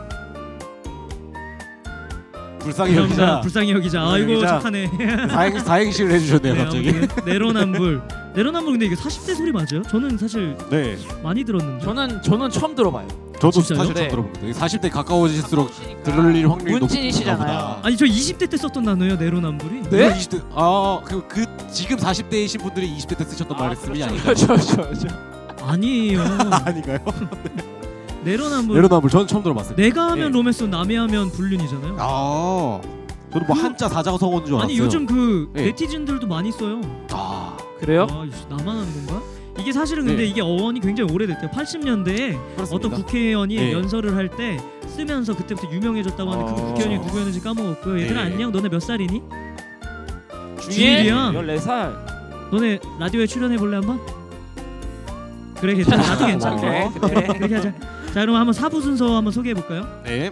불쌍히 감사합니다. 여기자. 불쌍히 여기자. 아이고 여기자. 착하네. 다행 다행시를 해주셨네요, 네, 갑자기. 아무튼 내로남불. 내로남불 근데 이게 사십 대 소리 맞아요? 저는 사실 네, 많이 들었는데. 저는 저는 처음 들어봐요. 저도 진짜요? 사실 네. 처음 들어봅니다. 사십 대 가까워질수록 들을 확률이 문진이시잖아요. 높나 보다. 아니 저 이십 대 때 썼던 단어예요, 내로남불이. 네? 이십 대 아그 그 지금 사십 대이신 분들이 이십 대 때 쓰셨던 말씀이 아닌가요? 그렇죠, 그렇죠, 그렇죠. 아니에요. 아닌가요? 내로남불. 내로남불 저는 처음 들어봤어요. 내가 하면 네. 로맨스, 남이 하면 불륜이잖아요. 아, 저도 뭐 한자 사자가 성어인 줄 알았어요. 아니 요즘 그 네. 네티즌들도 많이 써요. 아, 그래요? 아, 이씨, 나만 하는 건가? 이게 사실은 근데 네. 이게 어원이 굉장히 오래됐대요. 팔십 년대에 그렇습니다. 어떤 국회의원이 네. 연설을 할 때 쓰면서 그때부터 유명해졌다고 하는데 그 어. 국회의원이 누구였는지 까먹었고요. 얘들아 네. 안녕. 너네 몇 살이니? 중일? 중일이야. 열네 살. 너네 라디오에 출연해 볼래 한번? 그래 괜찮아. 나도 괜찮아. 그래, 그래. 그렇게 하자. 자 그럼 한번 사부 순서 한번 소개해 볼까요? 네.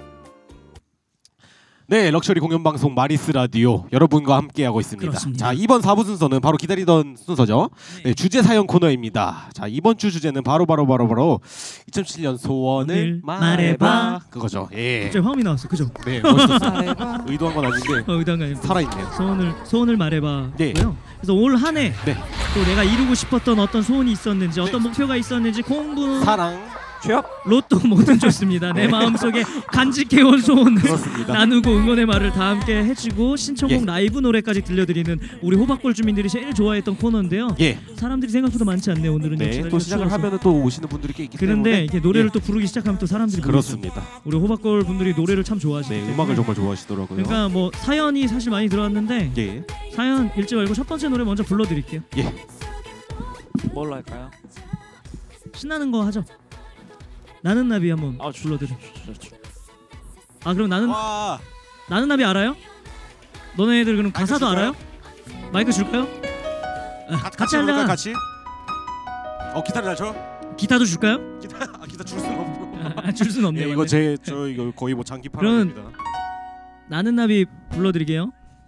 네, 럭셔리 공연 방송 마리스 라디오 여러분과 함께하고 있습니다. 그렇습니다. 자, 이번 사부 순서는 바로 기다리던 순서죠. 네. 네, 주제 사연 코너입니다. 자, 이번 주 주제는 바로 바로 바로 바로 이천칠 년 소원을 오늘 말해봐. 말해봐. 그거죠. 예. 갑자기 화음이 나왔어. 그죠? 네, 멋있었어요. 말해봐. 의도한 건 아닌데 어, 의단가님. 살아있네요. 소원을 소원을 말해봐고요. 네. 그래서 올 한 해 또 네. 내가 이루고 싶었던 어떤 소원이 있었는지 어떤 네. 목표가 있었는지 공부, 사랑 취업? 로또 뭐든 좋습니다. 내 마음속에 간직해온 소원을 그렇습니다. 나누고 응원의 말을 다 함께 해주고 신청곡 예. 라이브 노래까지 들려드리는 우리 호박골 주민들이 제일 좋아했던 코너인데요. 예. 사람들이 생각보다 많지 않네요. 오늘은 역시 네, 날씨가 또 시작을 추워서. 하면은 또 오시는 분들이 꽤 있기 그런데 때문에 이렇게 노래를 예. 또 부르기 시작하면 또 사람들이 모이죠. 그렇습니다. 우리 호박골 분들이 노래를 참 좋아하시기 네, 때문에 음악을 정말 좋아하시더라고요. 그러니까 뭐 사연이 사실 많이 들어왔는데 예. 사연 읽지 말고 첫 번째 노래 먼저 불러드릴게요. 예. 뭘로 할까요? 신나는 거 하죠. 나는 나비 한번 아, 불러드려. 좋- 좋- 좋- 아 그럼 나는 와. 나는 나비 알아요? 너네들 그럼 가사도 줄까요? 알아요? 마이크 줄까요? 아, 같이, 같이 부를까요, 할래? 같이? 어, 기타를 잘 쳐? 기타도 줄까요? 기타 아, 기타 줄 수는 없고. 아, 줄 수는 없네요. 예, 이거 맞네. 제 저 이거 거의 뭐 장기 그러면- 파란입니다. 나는 나비 불러드릴게요.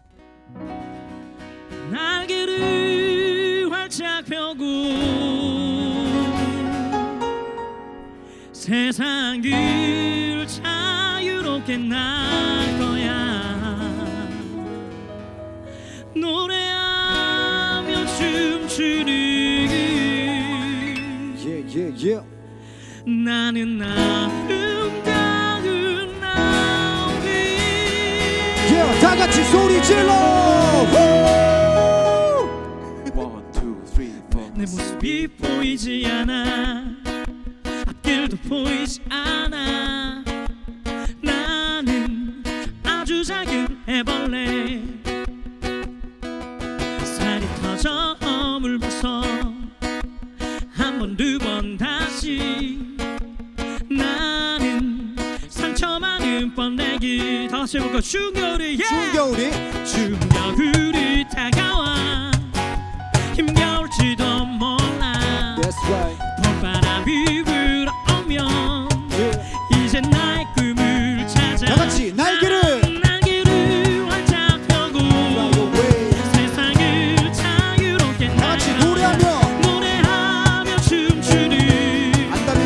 날개를 활짝 펴고 세상을 자유롭게 날 거야. 노래하며 춤추는 Yeah, yeah, yeah. 나는 아름다운 나비. Yeah, 다 같이 소리 질러. One, two, three, four. 내 모습이 보이지 않아. 앞길도 보이지 않아. 나는 아주 작은 애벌레. 살이 터져 허물 벗어 한 번 두 번 다시. 나는 상처 많은 번데기. 다 같이 해볼까? 중겨울이 yeah! 중겨울이 중겨울이 다가와. 힘겨울지도 몰라. That's right. 봄바람이 불어오면 Yeah. 이제 나의 꿈을 찾아. 다 같이 날개를 날개를 활짝 펴고 fly away. 세상을 자유롭게 다 같이 날아. 노래하며 노래하며 춤추는 안다면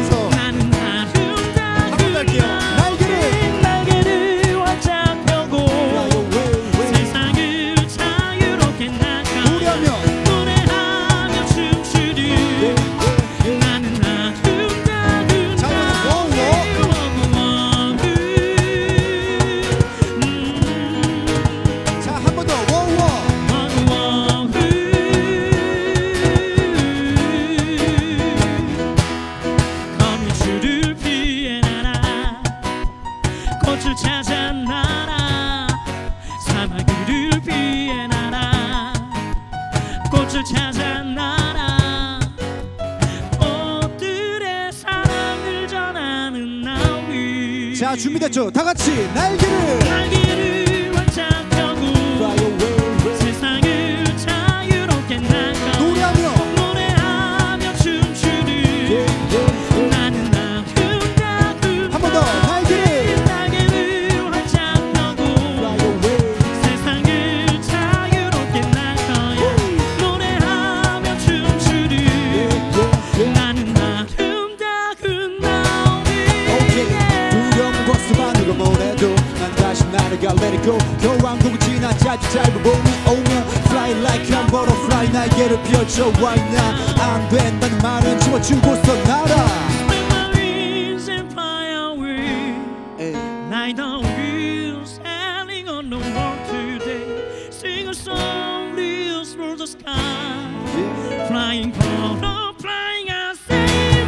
자 준비됐죠? 다 같이 날개를 날개를 활짝 펴고 Fly away 세상을 자유롭게 날아 노래하며 노래하며 춤추는 yeah, yeah. 나는 아름다운 한 번 더 날개를 날개를 활짝 펴고 Fly away 세상을 자유롭게 날 거야 노래하며 춤추는 yeah, yeah. 나는 아름다운 나오미 오케이 두려운 버스만으로 보내도 난 다시 날아가 let it go 겨울왕국은 지나 짧지 짧은 봄이 오면 Fly like a butterfly 날개를 펼쳐 right now 안 된다는 말은 지워주고서 날아 Spread my wings and fly away 에이. Like the wheels sailing on the world today Sing a song reels through the sky Flying for the flying I say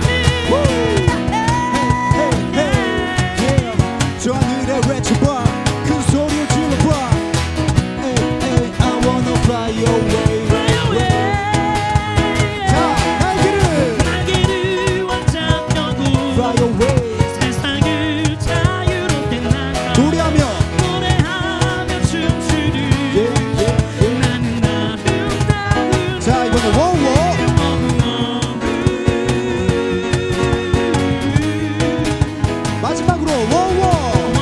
저 하늘에 외쳐봐 큰 소리를 질러봐 에이, 에이, I wanna fly away Fly away 자 날개를 날개를 활짝 펴고 fly away 세상을 자유롭게 날아 노래하며 노래하며 춤추는 yeah, yeah, yeah. 나는 아름다운 자 이번에 워워 마지막으로 워워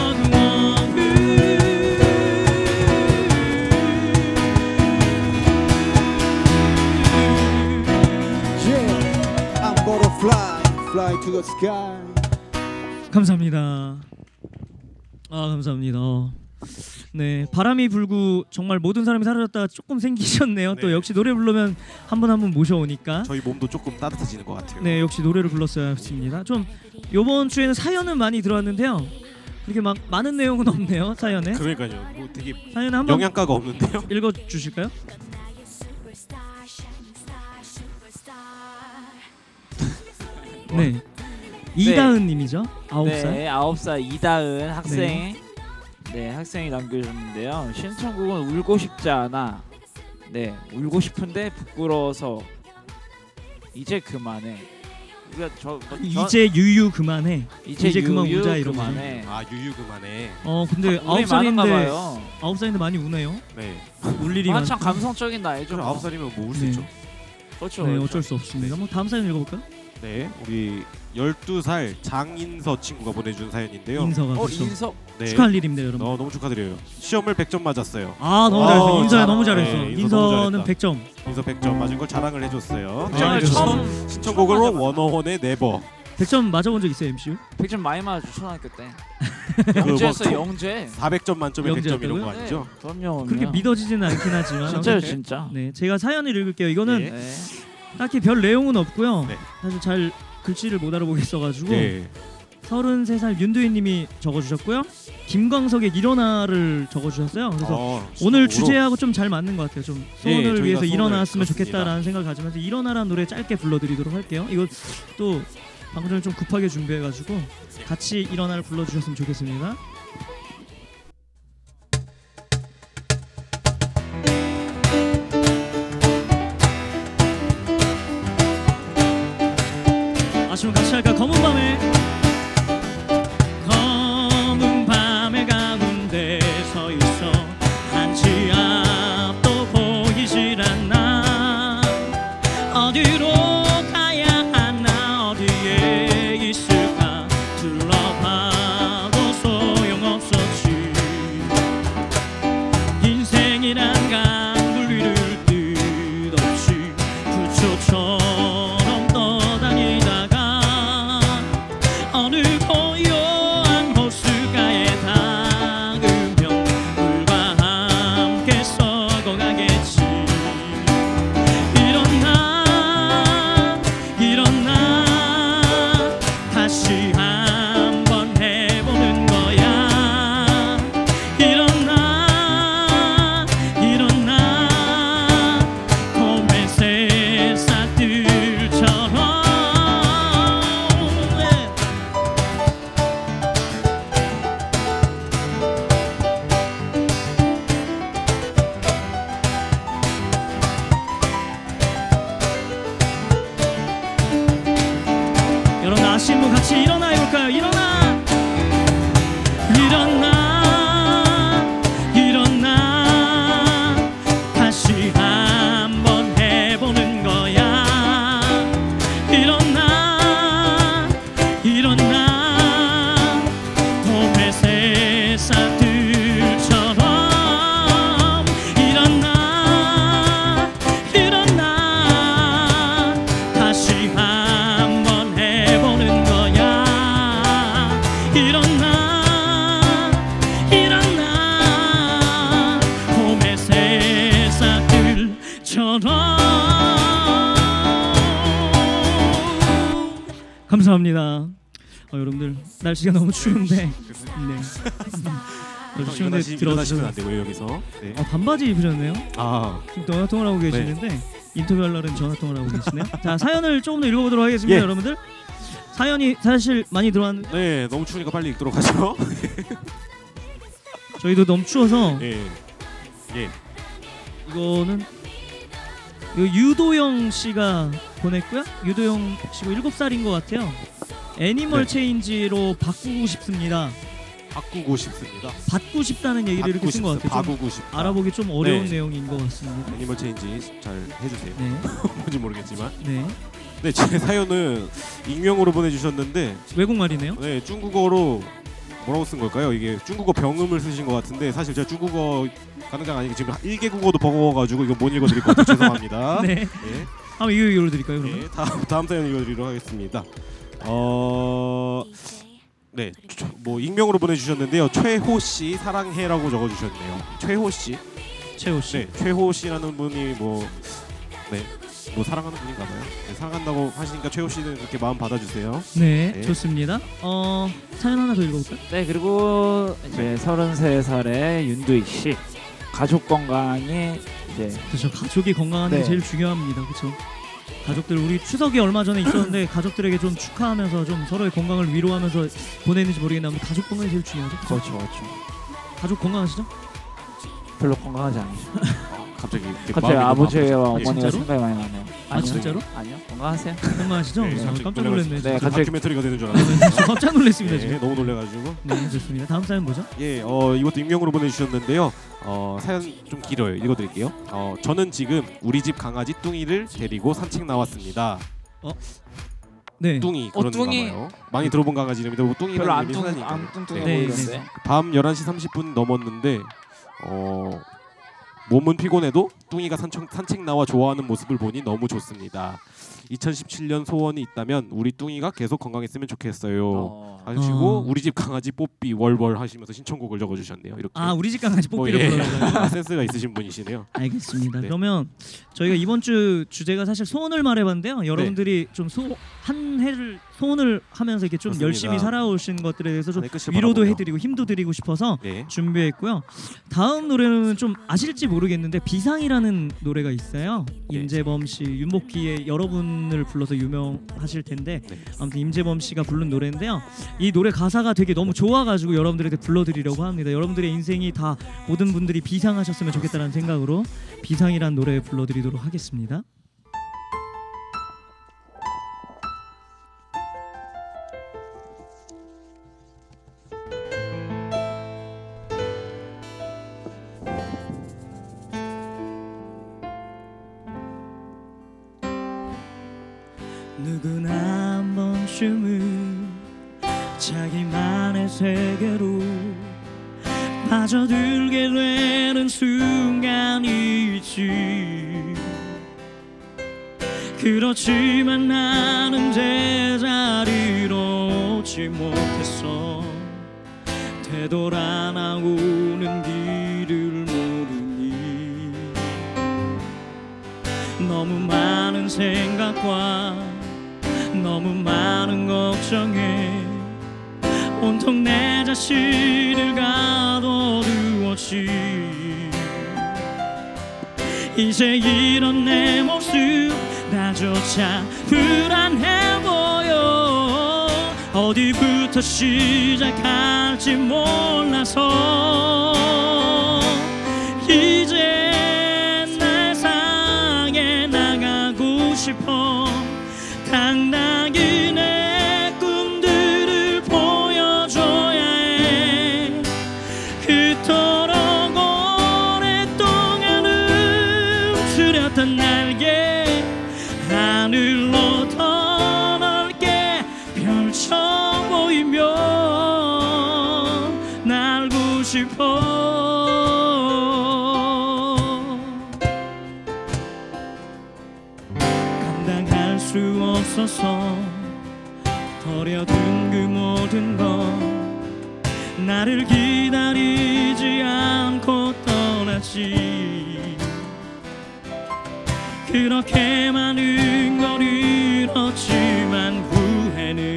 Yeah I'm gonna fly fly to the sky 감사합니다. 아 감사합니다. 네 바람이 불고 정말 모든 사람이 사라졌다가 조금 생기셨네요. 또 네. 역시 노래 부르면 한 분 한 분 모셔오니까 저희 몸도 조금 따뜻해지는 것 같아요. 네 역시 노래를 불렀어야 했습니다. 좀 요번 주에는 사연은 많이 들어왔는데요. 이렇게 막 많은 내용은 없네요 사연에. 그러니까요. 뭐 되게 사연에 한번 영양가가 없는데요. 읽어 주실까요? 네 이다은님이죠. 아홉 살. 네, 아홉 살 이다은 학생. 네, 학생이 남겨줬는데요. 신청곡은 울고 싶지 않아. 네, 울고 싶은데 부끄러워서 이제 그만해. 우리가 저, 뭐, 저 이제 유유 그만해. 이제, 이제 그만 유유 우자 이런 거죠. 그만해. 아 유유 그만해. 어 근데 울이 아홉 많은가 살인데 봐요. 아홉 살인데 많이 우네요. 네. 울 일이 한참 많죠. 감성적인 나이죠. 좀 아홉 살이면 뭐 울 수 네. 있죠. 그렇죠. 네 그렇죠. 어쩔 수 없습니다. 뭐 다음 사연 읽어볼까요? 네. 우리 열두 살 장인서 친구가 보내준 사연인데요. 인서가 어, 그렇죠. 인석. 네. 축하할 일입니다 여러분. 어, 너무 축하드려요. 시험을 백 점 맞았어요. 아 너무 어, 잘했어. 인서야 잘- 너무 잘했어. 네, 인서 너무 인서는 잘했다. 백 점. 인서 백 점 맞은 걸 자랑을 해줬어요. 아, 네. 처음 신청곡으로 처음 원어원의 네버. 백 점 맞아본 적 있어요 엠씨유? 백 점 많이 맞았죠 초등학교 때. 그 뭐 영재였어 총- 영재. 사백 점 만점에 백 점 이런 거 영재였다고요? 아니죠? 네, 그럼요. 그렇게 그럼요. 믿어지지는 않긴 하지만 진짜요 아무튼 진짜. 네 제가 사연을 읽을게요. 이거는 네. 네. 딱히 별 내용은 없고요. 네. 사실 잘 글씨를 못 알아보겠어가지고 네. 서른세 살 윤두희님이 적어주셨고요. 김광석의 일어나를 적어주셨어요. 그래서 어, 오늘 신청곡으로. 주제하고 좀 잘 맞는 것 같아요. 좀 예, 소원을 저희가 위해서 소원을 일어났으면 그렇습니다. 좋겠다라는 생각을 가지면서 일어나라는 노래 짧게 불러드리도록 할게요. 이거 또 방금 전에 좀 급하게 준비해가지고 같이 일어나를 불러주셨으면 좋겠습니다. 아시면 같이 할까? 검은 밤에 검은 밤의 가운데 서 있어 한치 앞도 보이질 않나 어디로 가야 하나 어디에 있을까 둘러봐도 소용 감사합니다. 어, 여러분들 날씨가 너무 추운데 네. 너무 추운데 일어나시, 일어나시면 들어주셔서 안 되고요 여기서. 네. 어, 반바지 입으셨네요. 아, 지금 전화 통화를 하고 계시는데 인터뷰할 날은 전화 통화를 하고 계시네요. 자 사연을 조금 더 읽어보도록 하겠습니다. 예. 여러분들 사연이 사실 많이 들어왔는데 네, 너무 추우니까 빨리 읽도록 하죠. 저희도 너무 추워서 예, 예, 이거는 이거 유도영 씨가 보냈고요. 유도영 씨가 일곱 살인 것 같아요. 애니멀 네. 체인지로 바꾸고 싶습니다. 바꾸고 싶습니다. 받고 싶다는 얘기를 이렇게 쓴 것 같아요. 좀 바꾸고 싶다. 알아보기 좀 어려운 네. 내용인 것 같습니다. 애니멀 체인지 잘 해주세요. 네, 뭔지 모르겠지만. 네. 네, 제 사연은 익명으로 보내주셨는데, 외국말이네요. 네, 중국어로 뭐라고 쓴 걸까요? 이게 중국어 병음을 쓰신 것 같은데 사실 제가 중국어 가능장 아니고 지금 일 개 국어도 버거워가지고 이거 못 읽어드릴 것 같아요. 죄송합니다. 네. 네. 한번 이거 읽어드릴까요, 그러면? 네, 다음 다음 사연 읽어드리도록 하겠습니다. 어, 네, 뭐 익명으로 보내주셨는데요. 최호 씨 사랑해라고 적어주셨네요. 최호 씨, 최호 씨. 네, 최호 씨라는 분이 뭐, 네, 뭐 사랑하는 분인가봐요. 네, 사랑한다고 하시니까 최호 씨는 이렇게 마음 받아주세요. 네, 네. 좋습니다. 어, 사연 하나 더 읽어볼까요? 네, 그리고 이제 서른세 살의 윤두익 씨 가족 건강이 이제 그렇죠. 가족이 건강한 게 네. 제일 중요합니다. 그렇죠. 가족들 우리 추석이 얼마 전에 있었는데 가족들에게 좀 축하하면서 좀 서로의 건강을 위로하면서 보내는지 모르겠는데 아무튼 가족 건강이 제일 중요하죠. 그렇죠, 그렇죠. 가족 건강하시죠? 별로 건강하지 않으시죠. 갑자기 이렇게 갑자기 마음이 너무 아버지와 아프죠. 어머니가 진짜로? 생각이 많이 나네요. 아, 아니요. 진짜로? 아니요, 건강하세요. 건강하시죠? 네, 아, 갑자기 깜짝 놀라가지고. 놀랐네. 네, 진짜. 갑자기- 다큐멘터리가 되는 줄 저 알았어요. 깜짝 놀랐습니다 네, 지금. 너무 놀래가지고. 네, 좋습니다. 다음 사연 뭐죠? 예, 어 이것도 익명으로 보내주셨는데요. 어 사연 좀 길어요. 읽어드릴게요. 어 저는 지금 우리 집 강아지 뚱이를 데리고 산책 나왔습니다. 네. 뚱이 어, 그런가 뚱이. 봐요. 많이 들어본 강아지 이름인데 뭐 별로 뚱이라는 안 이름이 뚱, 흔하니까. 안 뚱뚱해 네, 보이던데. 밤 열한 시 삼십 분 넘었는데 어 몸은 피곤해도 뚱이가 산책, 산책 나와 좋아하는 모습을 보니 너무 좋습니다. 이천십칠 년 소원이 있다면 우리 뚱이가 계속 건강했으면 좋겠어요. 어. 하시고 어. 우리 집 강아지 뽀삐 월월 하시면서 신청곡을 적어주셨네요. 이렇게. 아 우리 집 강아지 뭐, 뽀삐를 예. 불러달라고. 아, 센스가 있으신 분이시네요. 알겠습니다. 네. 그러면 저희가 이번 주 주제가 사실 소원을 말해봤는데요. 여러분들이 좀 소 한 해를 소원을 하면서 이렇게 좀 그렇습니다. 열심히 살아오신 것들에 대해서 좀 네, 끝을 위로도 바라보며. 해드리고 힘도 드리고 싶어서 네. 준비했고요. 다음 노래는 좀 아실지 모르겠는데 비상이라는 노래가 있어요. 네. 임재범 씨, 윤복희의 여러분을 불러서 유명하실 텐데 네. 아무튼 임재범 씨가 부른 노래인데요. 이 노래 가사가 되게 너무 좋아가지고 여러분들한테 불러드리려고 합니다. 여러분들의 인생이 다 모든 분들이 비상하셨으면 좋겠다는 생각으로 비상이란 노래 불러드리도록 하겠습니다. 누구나 한 번쯤은 자기만의 세계로 빠져들게 되는 순간이 있지. 그렇지만 나는 제자리로 오지 못했어. 되돌아 나오는 길을 모르니 너무 많은 생각과 너무 많은 걱정에 온통 내 자신을 가둬두었지. 이제 이런 내 모습 나조차 불안해 보여. 어디부터 시작할지 몰라서 이제 날 상해 나가고 싶어. 당당히 내 꿈들을 보여줘야 해. 그토록 오랫동안 움츠렸던 날개 하늘로 더 넓게 펼쳐 보이며 날고 싶어. 감당할 수 없어서 버려둔 그 모든 건 나를 기다리지 않고 떠났지. 그렇게 많은 걸 잃었지만 후회는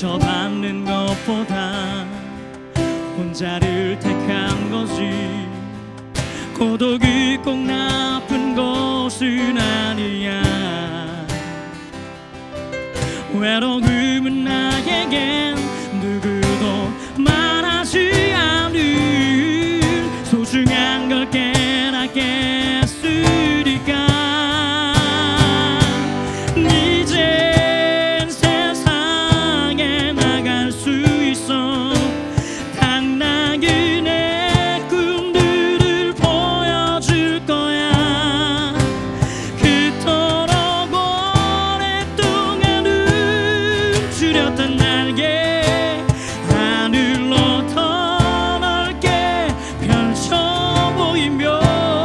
상처받는 것보다 혼자를 택한 거지. 고독이 꼭 나쁜 것은 아니야. 외로움은 나에겐 누구도 말하지 않은 소중한 걸 깨닫겠으니까. 이젠 세상에 나갈 수 있어. 당당히 내 꿈들을 보여줄 거야. 그토록 오랫동안 움츠렸던 날개 하늘로 더 넓게 펼쳐 보이며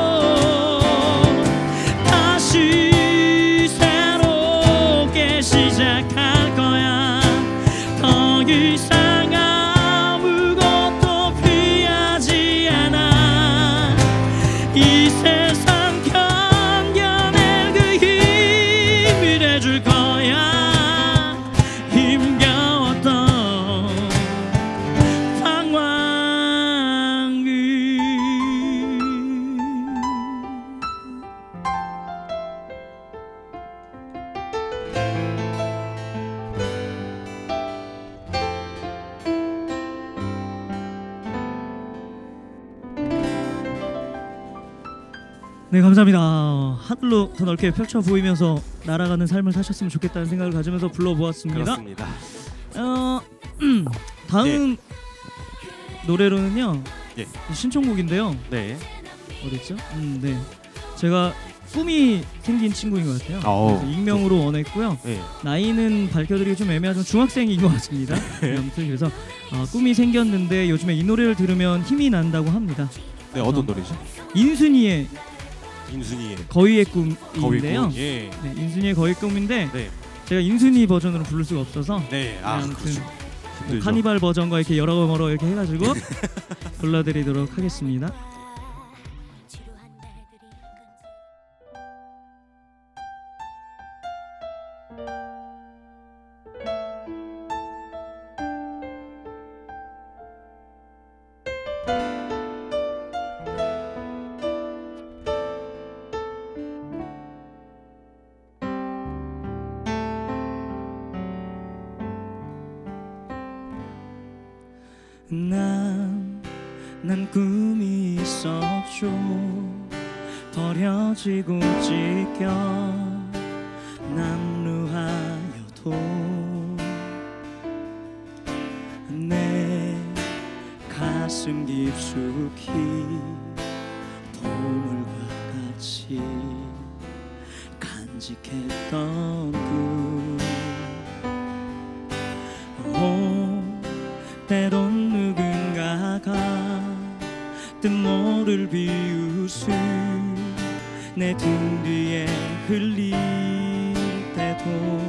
다시 새롭게 시작할 거야. 더 이상 아무것도 피하지 않아. 이 세상 견뎌낼 그 힘이 돼줄 거야. 힘겨웠던 방황을. 네, 감사합니다. 하늘로 더 넓게 펼쳐 보이면서 날아가는 삶을 사셨으면 좋겠다는 생각을 가지면서 불러보았습니다. 그렇습니다. 어, 음, 다음 노래로는요. 예. 신청곡인데요. 네. 어딨죠? 음, 네. 제가 꿈이 생긴 친구인 것 같아요. 어우. 그래서 익명으로 원했고요. 네. 나이는 밝혀드리기 좀 애매하지만 중학생인 것 같습니다. 네, 아무튼 그래서 어, 꿈이 생겼는데 요즘에 이 노래를 들으면 힘이 난다고 합니다. 네, 어떤 노래죠? 인순이의 인순이의 거위의 꿈인데요. 거위꾼. 예. 네, 인순이의 거위 꿈인데 네. 제가 인순이 버전으로 부를 수가 없어서 네. 아, 아무튼 그렇죠. 뭐 힘들죠. 카니발 버전과 이렇게 여러모로 이렇게 해가지고 불러드리도록 하겠습니다. 난, 난 꿈이 있었죠. 버려지고 찢겨 남루하여도 내 가슴 깊숙이 보물과 같이 간직했던 꿈. 오, 때론 누군가가 뜻모를 비웃음 내 등 뒤에 흘릴 때도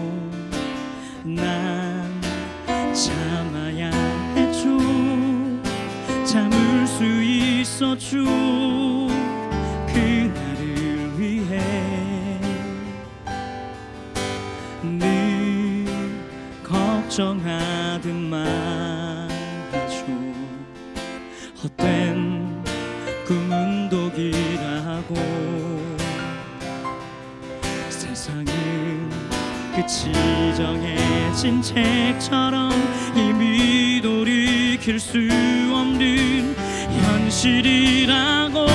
난 참아야 했죠. 참을 수 있었죠. 그날을 위해 늘 걱정하듯 말하죠. 헛된 꿈은 독이라고. 세상은 끝이 정해진 책처럼 이미 돌이킬 수 없는 현실이라고.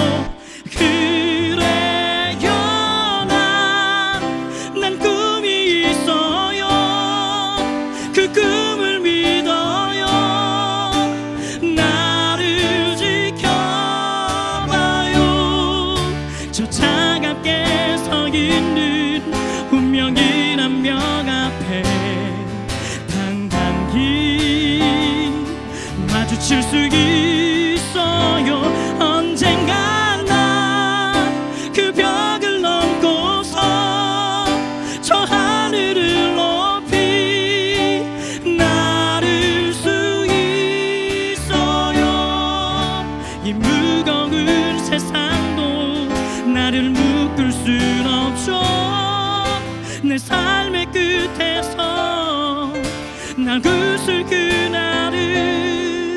그래요, 난, 난 꿈이 있어요. 그 꿈을 믿어요. 나를 지켜봐요. 저 차갑게 서 있는 운명이란 벽 앞에 당당히 마주칠 수 있어요. 언젠가 난 그 벽을 넘고서 저 하늘을 높이 날을 수 있어요. 이 무거운 세상도 나를 묶을 순 없죠. 내 삶의 끝에서 날 그 웃을 그날을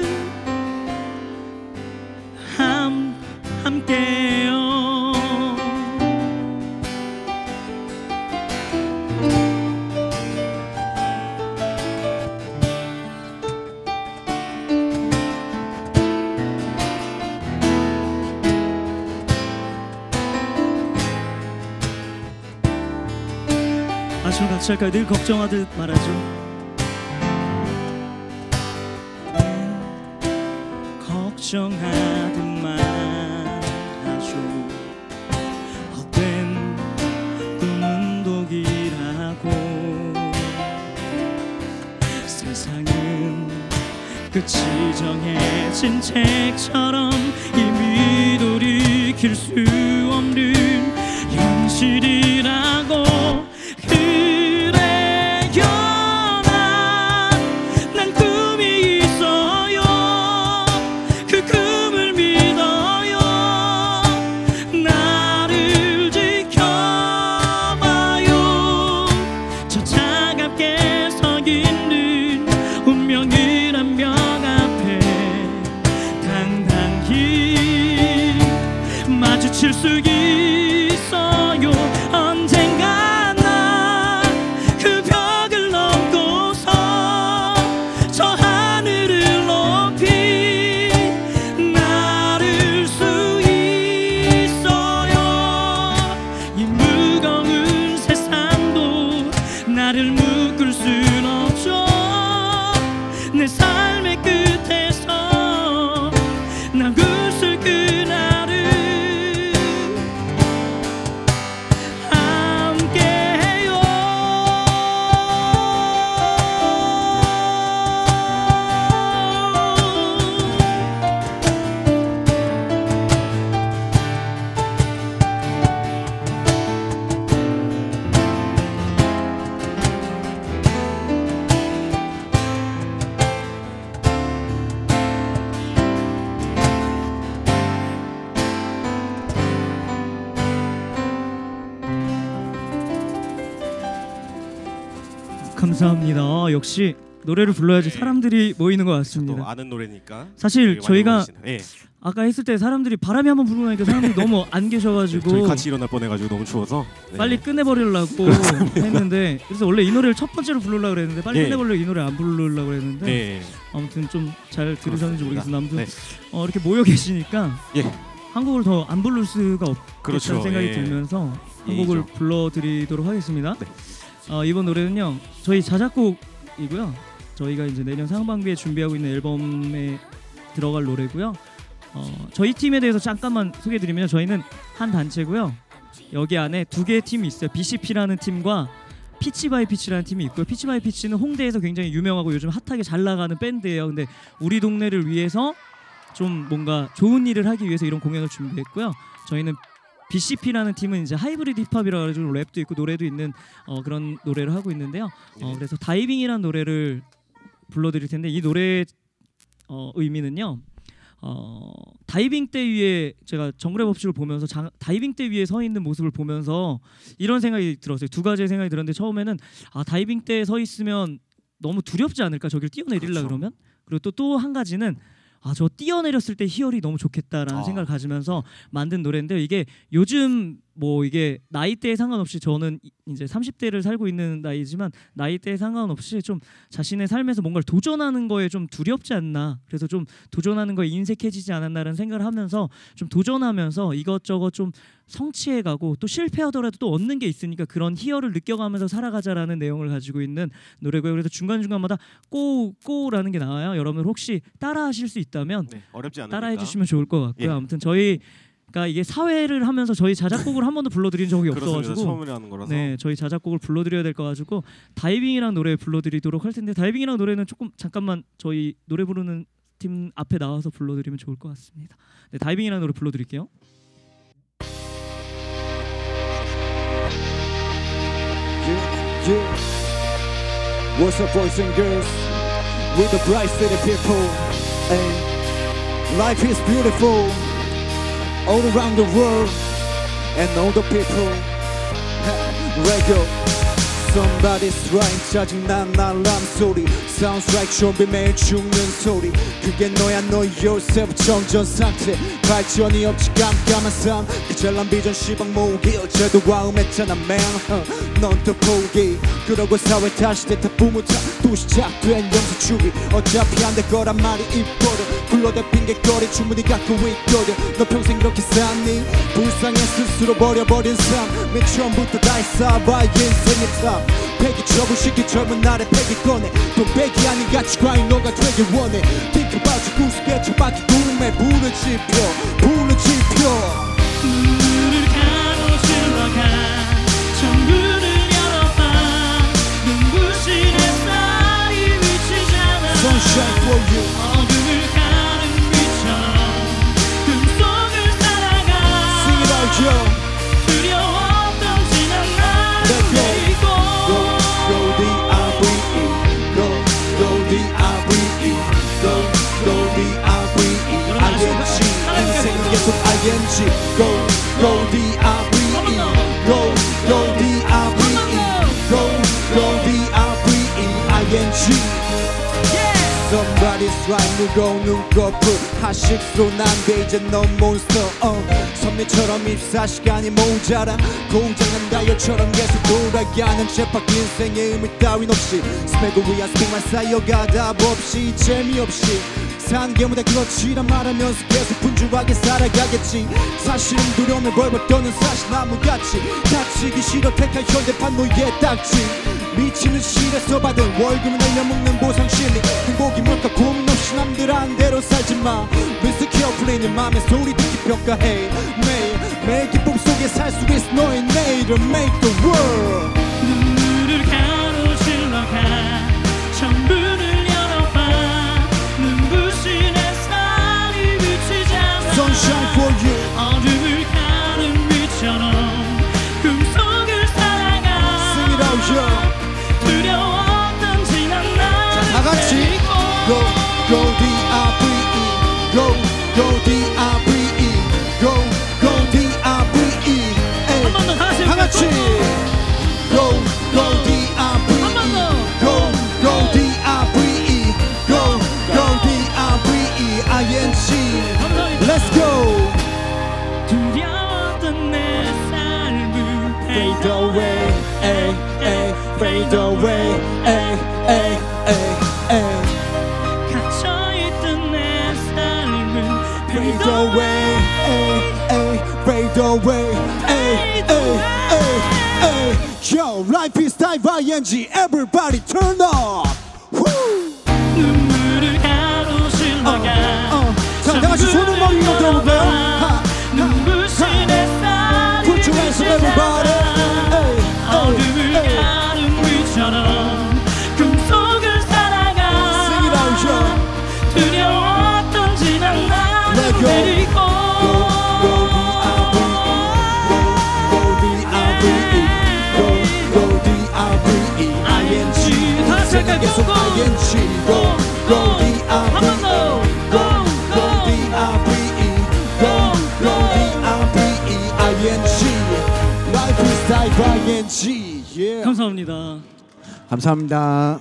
함, 함께요. 아쉬움 같이 할까요? 늘 걱정하듯 말하죠. 걱정하듯 말하죠. 헛된 꿈은 독이라고. 세상은 끝이 정해진 책처럼 이미 돌이킬 수 없는 현실이라고. 마주칠 수 있어요. 언젠가 나 그 벽을 넘고서 저 하늘을 높이 나를 수 있어요. 이 무거운 세상도 나를 묶을 순 없죠. 내 삶의 끝에서 난 웃을 그날을 감사합니다. 어, 역시 노래를 불러야지 네. 사람들이 모이는 것 또 같습니다. 아는 노래니까. 사실 되게 저희가 많이 예. 아까 했을 때 사람들이 바람이 한번 불고 나니까 사람들이 너무 안 계셔가지고 저희 같이 일어날 뻔해가지고 너무 추워서 네. 빨리 끝내버리려고 했는데, 그래서 원래 이 노래를 첫 번째로 부르려고 그랬는데 빨리 예. 끝내버리려고 이 노래 안 부르려고 그랬는데 네. 아무튼 좀 잘 들으셨는지 모르겠습니다. 아무튼 네. 어, 이렇게 모여 계시니까 예. 한 곡을 더 안 부를 수가 없겠다는 그렇죠. 생각이 예. 들면서 한 예의죠. 곡을 불러드리도록 하겠습니다. 네. 어, 이번 노래는요 저희 자작곡이고요. 저희가 이제 내년 상반기에 준비하고 있는 앨범에 들어갈 노래고요. 어, 저희 팀에 대해서 잠깐만 소개해드리면 저희는 한 단체고요. 여기 안에 두 개의 팀이 있어요. 비씨피라는 팀과 피치 바이 피치라는 팀이 있고요. 피치 바이 피치는 홍대에서 굉장히 유명하고 요즘 핫하게 잘 나가는 밴드예요. 근데 우리 동네를 위해서 좀 뭔가 좋은 일을 하기 위해서 이런 공연을 준비했고요. 저희는 비씨피라는 팀은 이제 하이브리드 힙합이라 가지고 랩도 있고 노래도 있는 어, 그런 노래를 하고 있는데요. 어, 그래서 다이빙이라는 노래를 불러드릴 텐데 이 노래 어, 의미는요. 어, 다이빙 대 위에 제가 정글의 법칙을 보면서 자, 다이빙 대 위에 서 있는 모습을 보면서 이런 생각이 들었어요. 두 가지의 생각이 들었는데 처음에는 아 다이빙 대에 서 있으면 너무 두렵지 않을까 저길 뛰어내리려 그렇죠. 그러면. 그리고 또 또 한 가지는 아 저 뛰어내렸을 때 희열이 너무 좋겠다라는 아. 생각을 가지면서 만든 노래인데요. 이게 요즘 뭐 이게 나이대에 상관없이 저는 이- 이제 삼십 대를 살고 있는 나이지만 나이대에 상관없이 좀 자신의 삶에서 뭔가를 도전하는 거에 좀 두렵지 않나. 그래서 좀 도전하는 거에 인색해지지 않았나라는 생각을 하면서 좀 도전하면서 이것저것 좀 성취해가고 또 실패하더라도 또 얻는 게 있으니까 그런 희열을 느껴가면서 살아가자라는 내용을 가지고 있는 노래고요. 그래서 중간중간마다 꼬 꼬라는 게 나와요. 여러분 혹시 따라하실 수 있다면 네. 어렵지 않으니까. 따라해 주시면 좋을 것 같고요. 예. 아무튼 저희가 이게 사회를 하면서 저희 자작곡을 한 번도 불러드린 적이 그렇습니다. 없어가지고 처음으로 하는 거라서. 네 저희 자작곡을 불러드려야 될 거 가지고 다이빙이라는 노래 불러드리도록 할 텐데 다이빙이라는 노래는 조금 잠깐만 저희 노래 부르는 팀 앞에 나와서 불러드리면 좋을 것 같습니다. 네 다이빙이라는 노래 불러드릴게요. Yeah, yeah. What's up, boys and girls? We're the bright city people, and life is beautiful all around the world, and all the people. Radio Somebody's right 짜증난 알람 소리 Sounds like 좀비 매일 죽는 소리 그게 너야 너 yourself 정전 상태 발전이 없지 깜깜한 삶 그 잘난 비전 시방 모기 어제도 와음했잖아 man uh, 넌 또 포기 그러고 사회 다시 대타 부모 탓또 시작된 영수주기 어차피 안 될 거란 말이 있거든 불러대 핑계거리 충분히 갖고 있거든 너 평생 그렇게 샀니 불쌍해 스스로 버려버린 삶 맨 처음부터 다 했어봐 인생의 탑 패기 처분시키 젊은 날에 패기 꺼내 돈 빼기 아닌 가치관이 너가 되길 원해 Think about you 구석에 처박힌 꿈에 불을 지펴 불을 지펴 눈물을 가로질러 가 창문을 열어봐 눈부신 햇살이 비치잖아 Sunshine for you 어둠을 가는 빛처럼 꿈속을 살아가 Sing it out yo 두려웠던 지난 날을 데리고 Go, go D I V E Go, go D I V E Go, go D I V E I N G 인생은 계속 I N G Go, go D I V E Go, go D I V E Go, go D I V E I N G Somebody's right 무거운 눈꺼풀 하식스로 난데 이제 넌 몬스터 uh. 선미처럼 입사 시간이 모자라 공장은 다이어처럼 계속 돌아가는 쳇바퀴 인생의 의미 따윈 없이 스펙을 위한 스펙만 쌓여가다 없이 재미없이 사는 게 무대 그렇지란 말하면서 계속 분주하게 살아가겠지 사실은 두려움에 벌벌 떠는 사실 나무같이 다치기 싫어 택한 현대판 노예 딱지 미치는 실에서 받은 월급을 날려먹는 보상심리 행복이 뭘까 고민 없이 남들 한 대로 살지마 Mister Carefully 네 맘의 소리 듣기 평가해 매일 매일 기쁨 속에 살 수 있어 너의 내일을 Make the world 눈물을 가로질러 가 창문을 열어봐 눈부신 햇살이 비치잖아 Sunshine for you 어둠을 가는 빛처럼 꿈속을 살아가 Sing it out yo 두려웠던 지난 날을 다 같이 데리고 Go, go D I V E Go, go D I V E Go, go D I V E 한 번 더 다시 다 같이 Go, go D I V 한 번 E 더. Go, go D I V E Go, go D I V E I N G 감사합니다. Let's go 두려웠던 내 삶을 Fade away, ay, ay, fade away, ay, ay, ay, ay 갇혀있던 내 삶을 Fade away, ay, ay, fade away, ay, ay, ay, ay Yo, life is time ing, everybody turn up Woo! 눈물을 가로질러 가 어, 자, 다 같이 손을 머리 위로 들어볼까요? 하, 눈부신 햇살이 Put your hands up, everybody. Hey, 어둠을 hey, hey. 가는 빛처럼 꿈속을 살아가 Sing it out, yo. 두려웠던 지난 Let 날을 go. 데리고 Go, go D I V E Go, go D I V E Go, go D I V E I N G 다시 할까요? 계속 Go, go. I N G Go, go D I V 한 번 E 더. Go, Go, go go. D I V E Go, go D I V E I N G Life is life I N G Yeah 감사합니다. 감사합니다.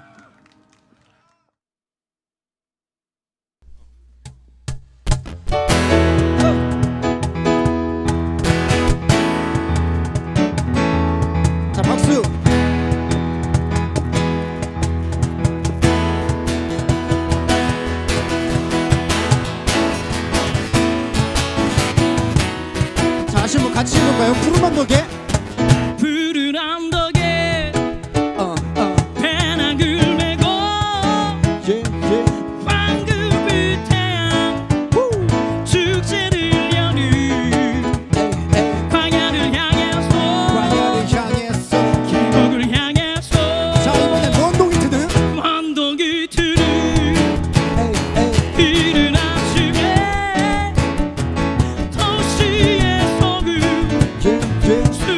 자, 박수. 자, 하신 분 같이 해볼까요? 푸른 언덕에. 푸른 언덕에 어, 어, 배낭을 메고 예, 예. 황금빛 태양 후. 축제를 여는 에이, 에이. 광야를 향해서 광야를 향해서. 계곡을 향해서 자, 이번엔 원동이트는. 언덕이 트는 에이, 에이. 이른 아침에 도시의 소금 예, 예.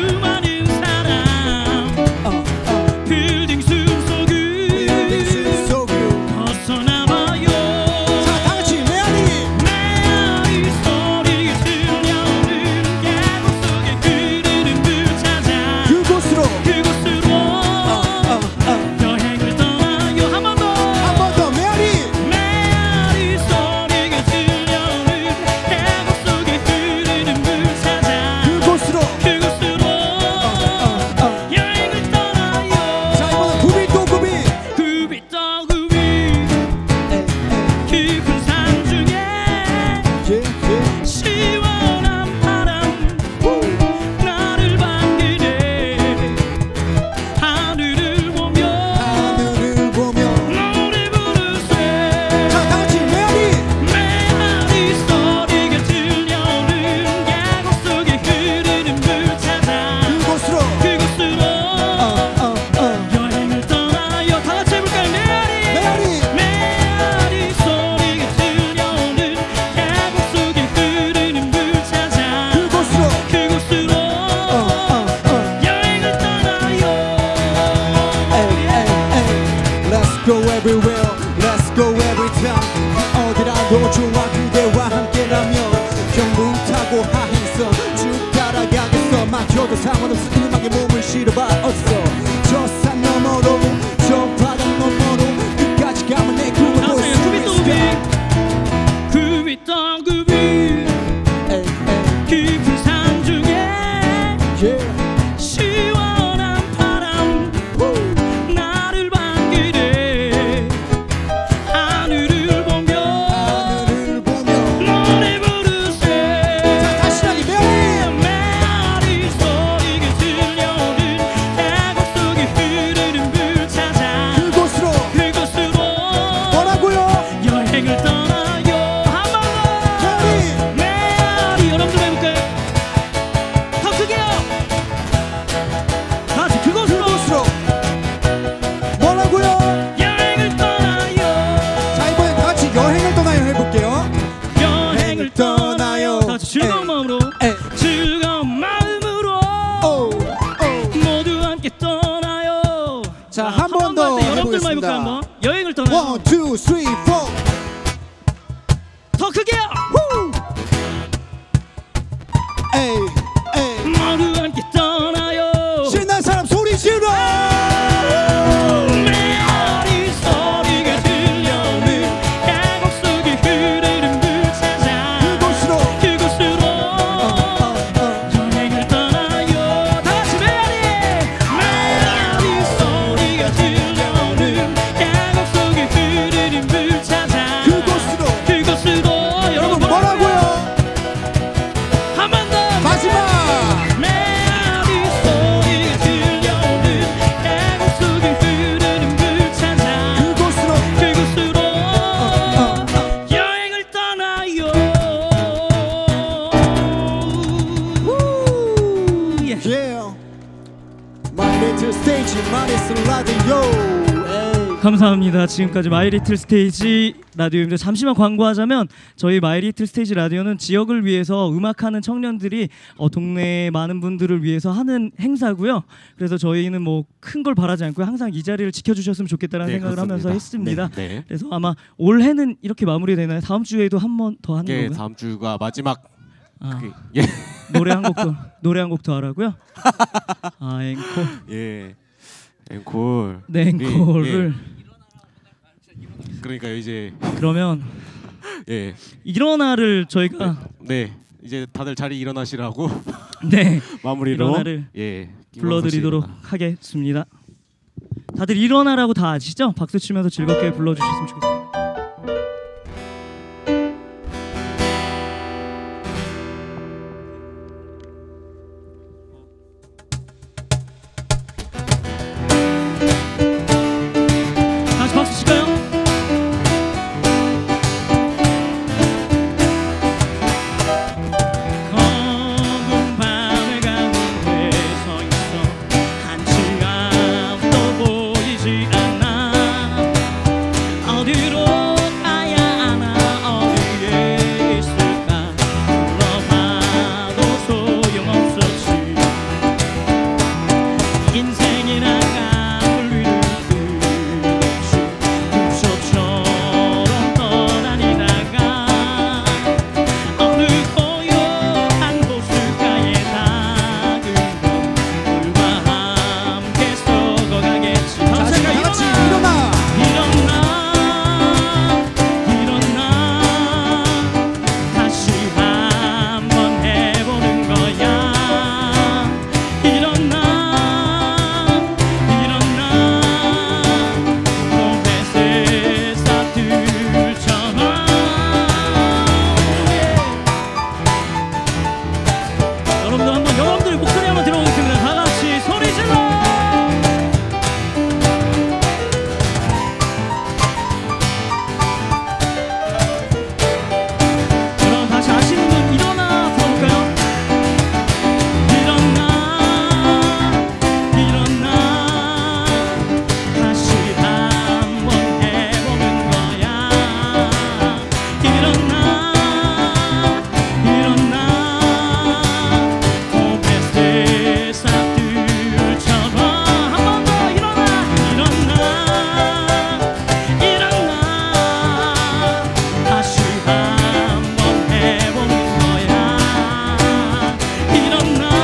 흐르는 물 찾아 그곳으로 그곳으로 여러분 뭐라고요? 한 번 더 마지막 메아리 소리 들려오는 애국 속에 흐르는 물 찾아 그곳으로 그곳으로 어, 어. 여행을 떠나요. 예. Yeah My little stage My little radio 에이. 감사합니다. 지금까지 마이리틀 스테이지 라디오입니다. 잠시만 광고하자면 저희 마이리틀 스테이지 라디오는 지역을 위해서 음악하는 청년들이 어, 동네 많은 분들을 위해서 하는 행사고요. 그래서 저희는 뭐 큰 걸 바라지 않고 항상 이 자리를 지켜주셨으면 좋겠다는 네, 생각을 그렇습니다. 하면서 했습니다. 네, 네. 그래서 아마 올해는 이렇게 마무리되나요? 다음 주에도 한 번 더 하는 예, 건가요? 다음 주가 마지막 아, 그, 예. 노래 한 곡 더 노래 한 곡 더 하라고요? 아 앵콜. 예. 앵콜. 네 앵콜을 그러니까 이제 그러면 예. 일어나를 저희가 네. 이제 다들 자리 일어나시라고 네 마무리로 일어나를 예. 불러드리도록 하겠습니다. 다들 일어나라고 다 아시죠? 박수 치면서 즐겁게 불러주셨으면 좋겠습니다. 다시 박수 칠까요? 검은 밤의 가운데 서 있어 한치 앞도 보이지 않아. 어디로 가야 하나 어디에 있을까 불러봐도 소용없었지. 인생이란 강물 위를 끝없이 굴소처럼 떠다니다가 어느 고요한 곳을가에 닿은 건 물과 함께 썩어가겠지. 자 지금 다 같이 일어나 일어나 일어나 다시 한번 해보는 거야. 일어나 일어나 봄의 새싹들처럼. 여러분들 한번 여러분들 목소리 한번 들어보겠습니다. 다 같이 소리 질러. 그럼 다시 아시는 분 일어나 볼까요? 일어나 일어나 다시 한번 해보는 거야. 일어나 일어나 봄의 새싹들처럼. 한 번 더 일어나 일어나 일어나 다시 한번 해보는 거야. 일어나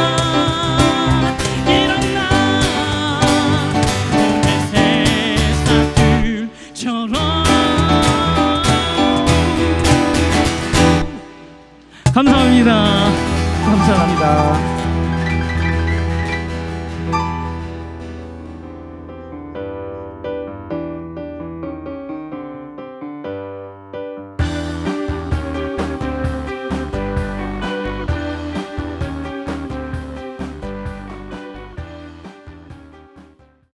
일어나 봄의 새싹들처럼. 감사합니다. 감사합니다.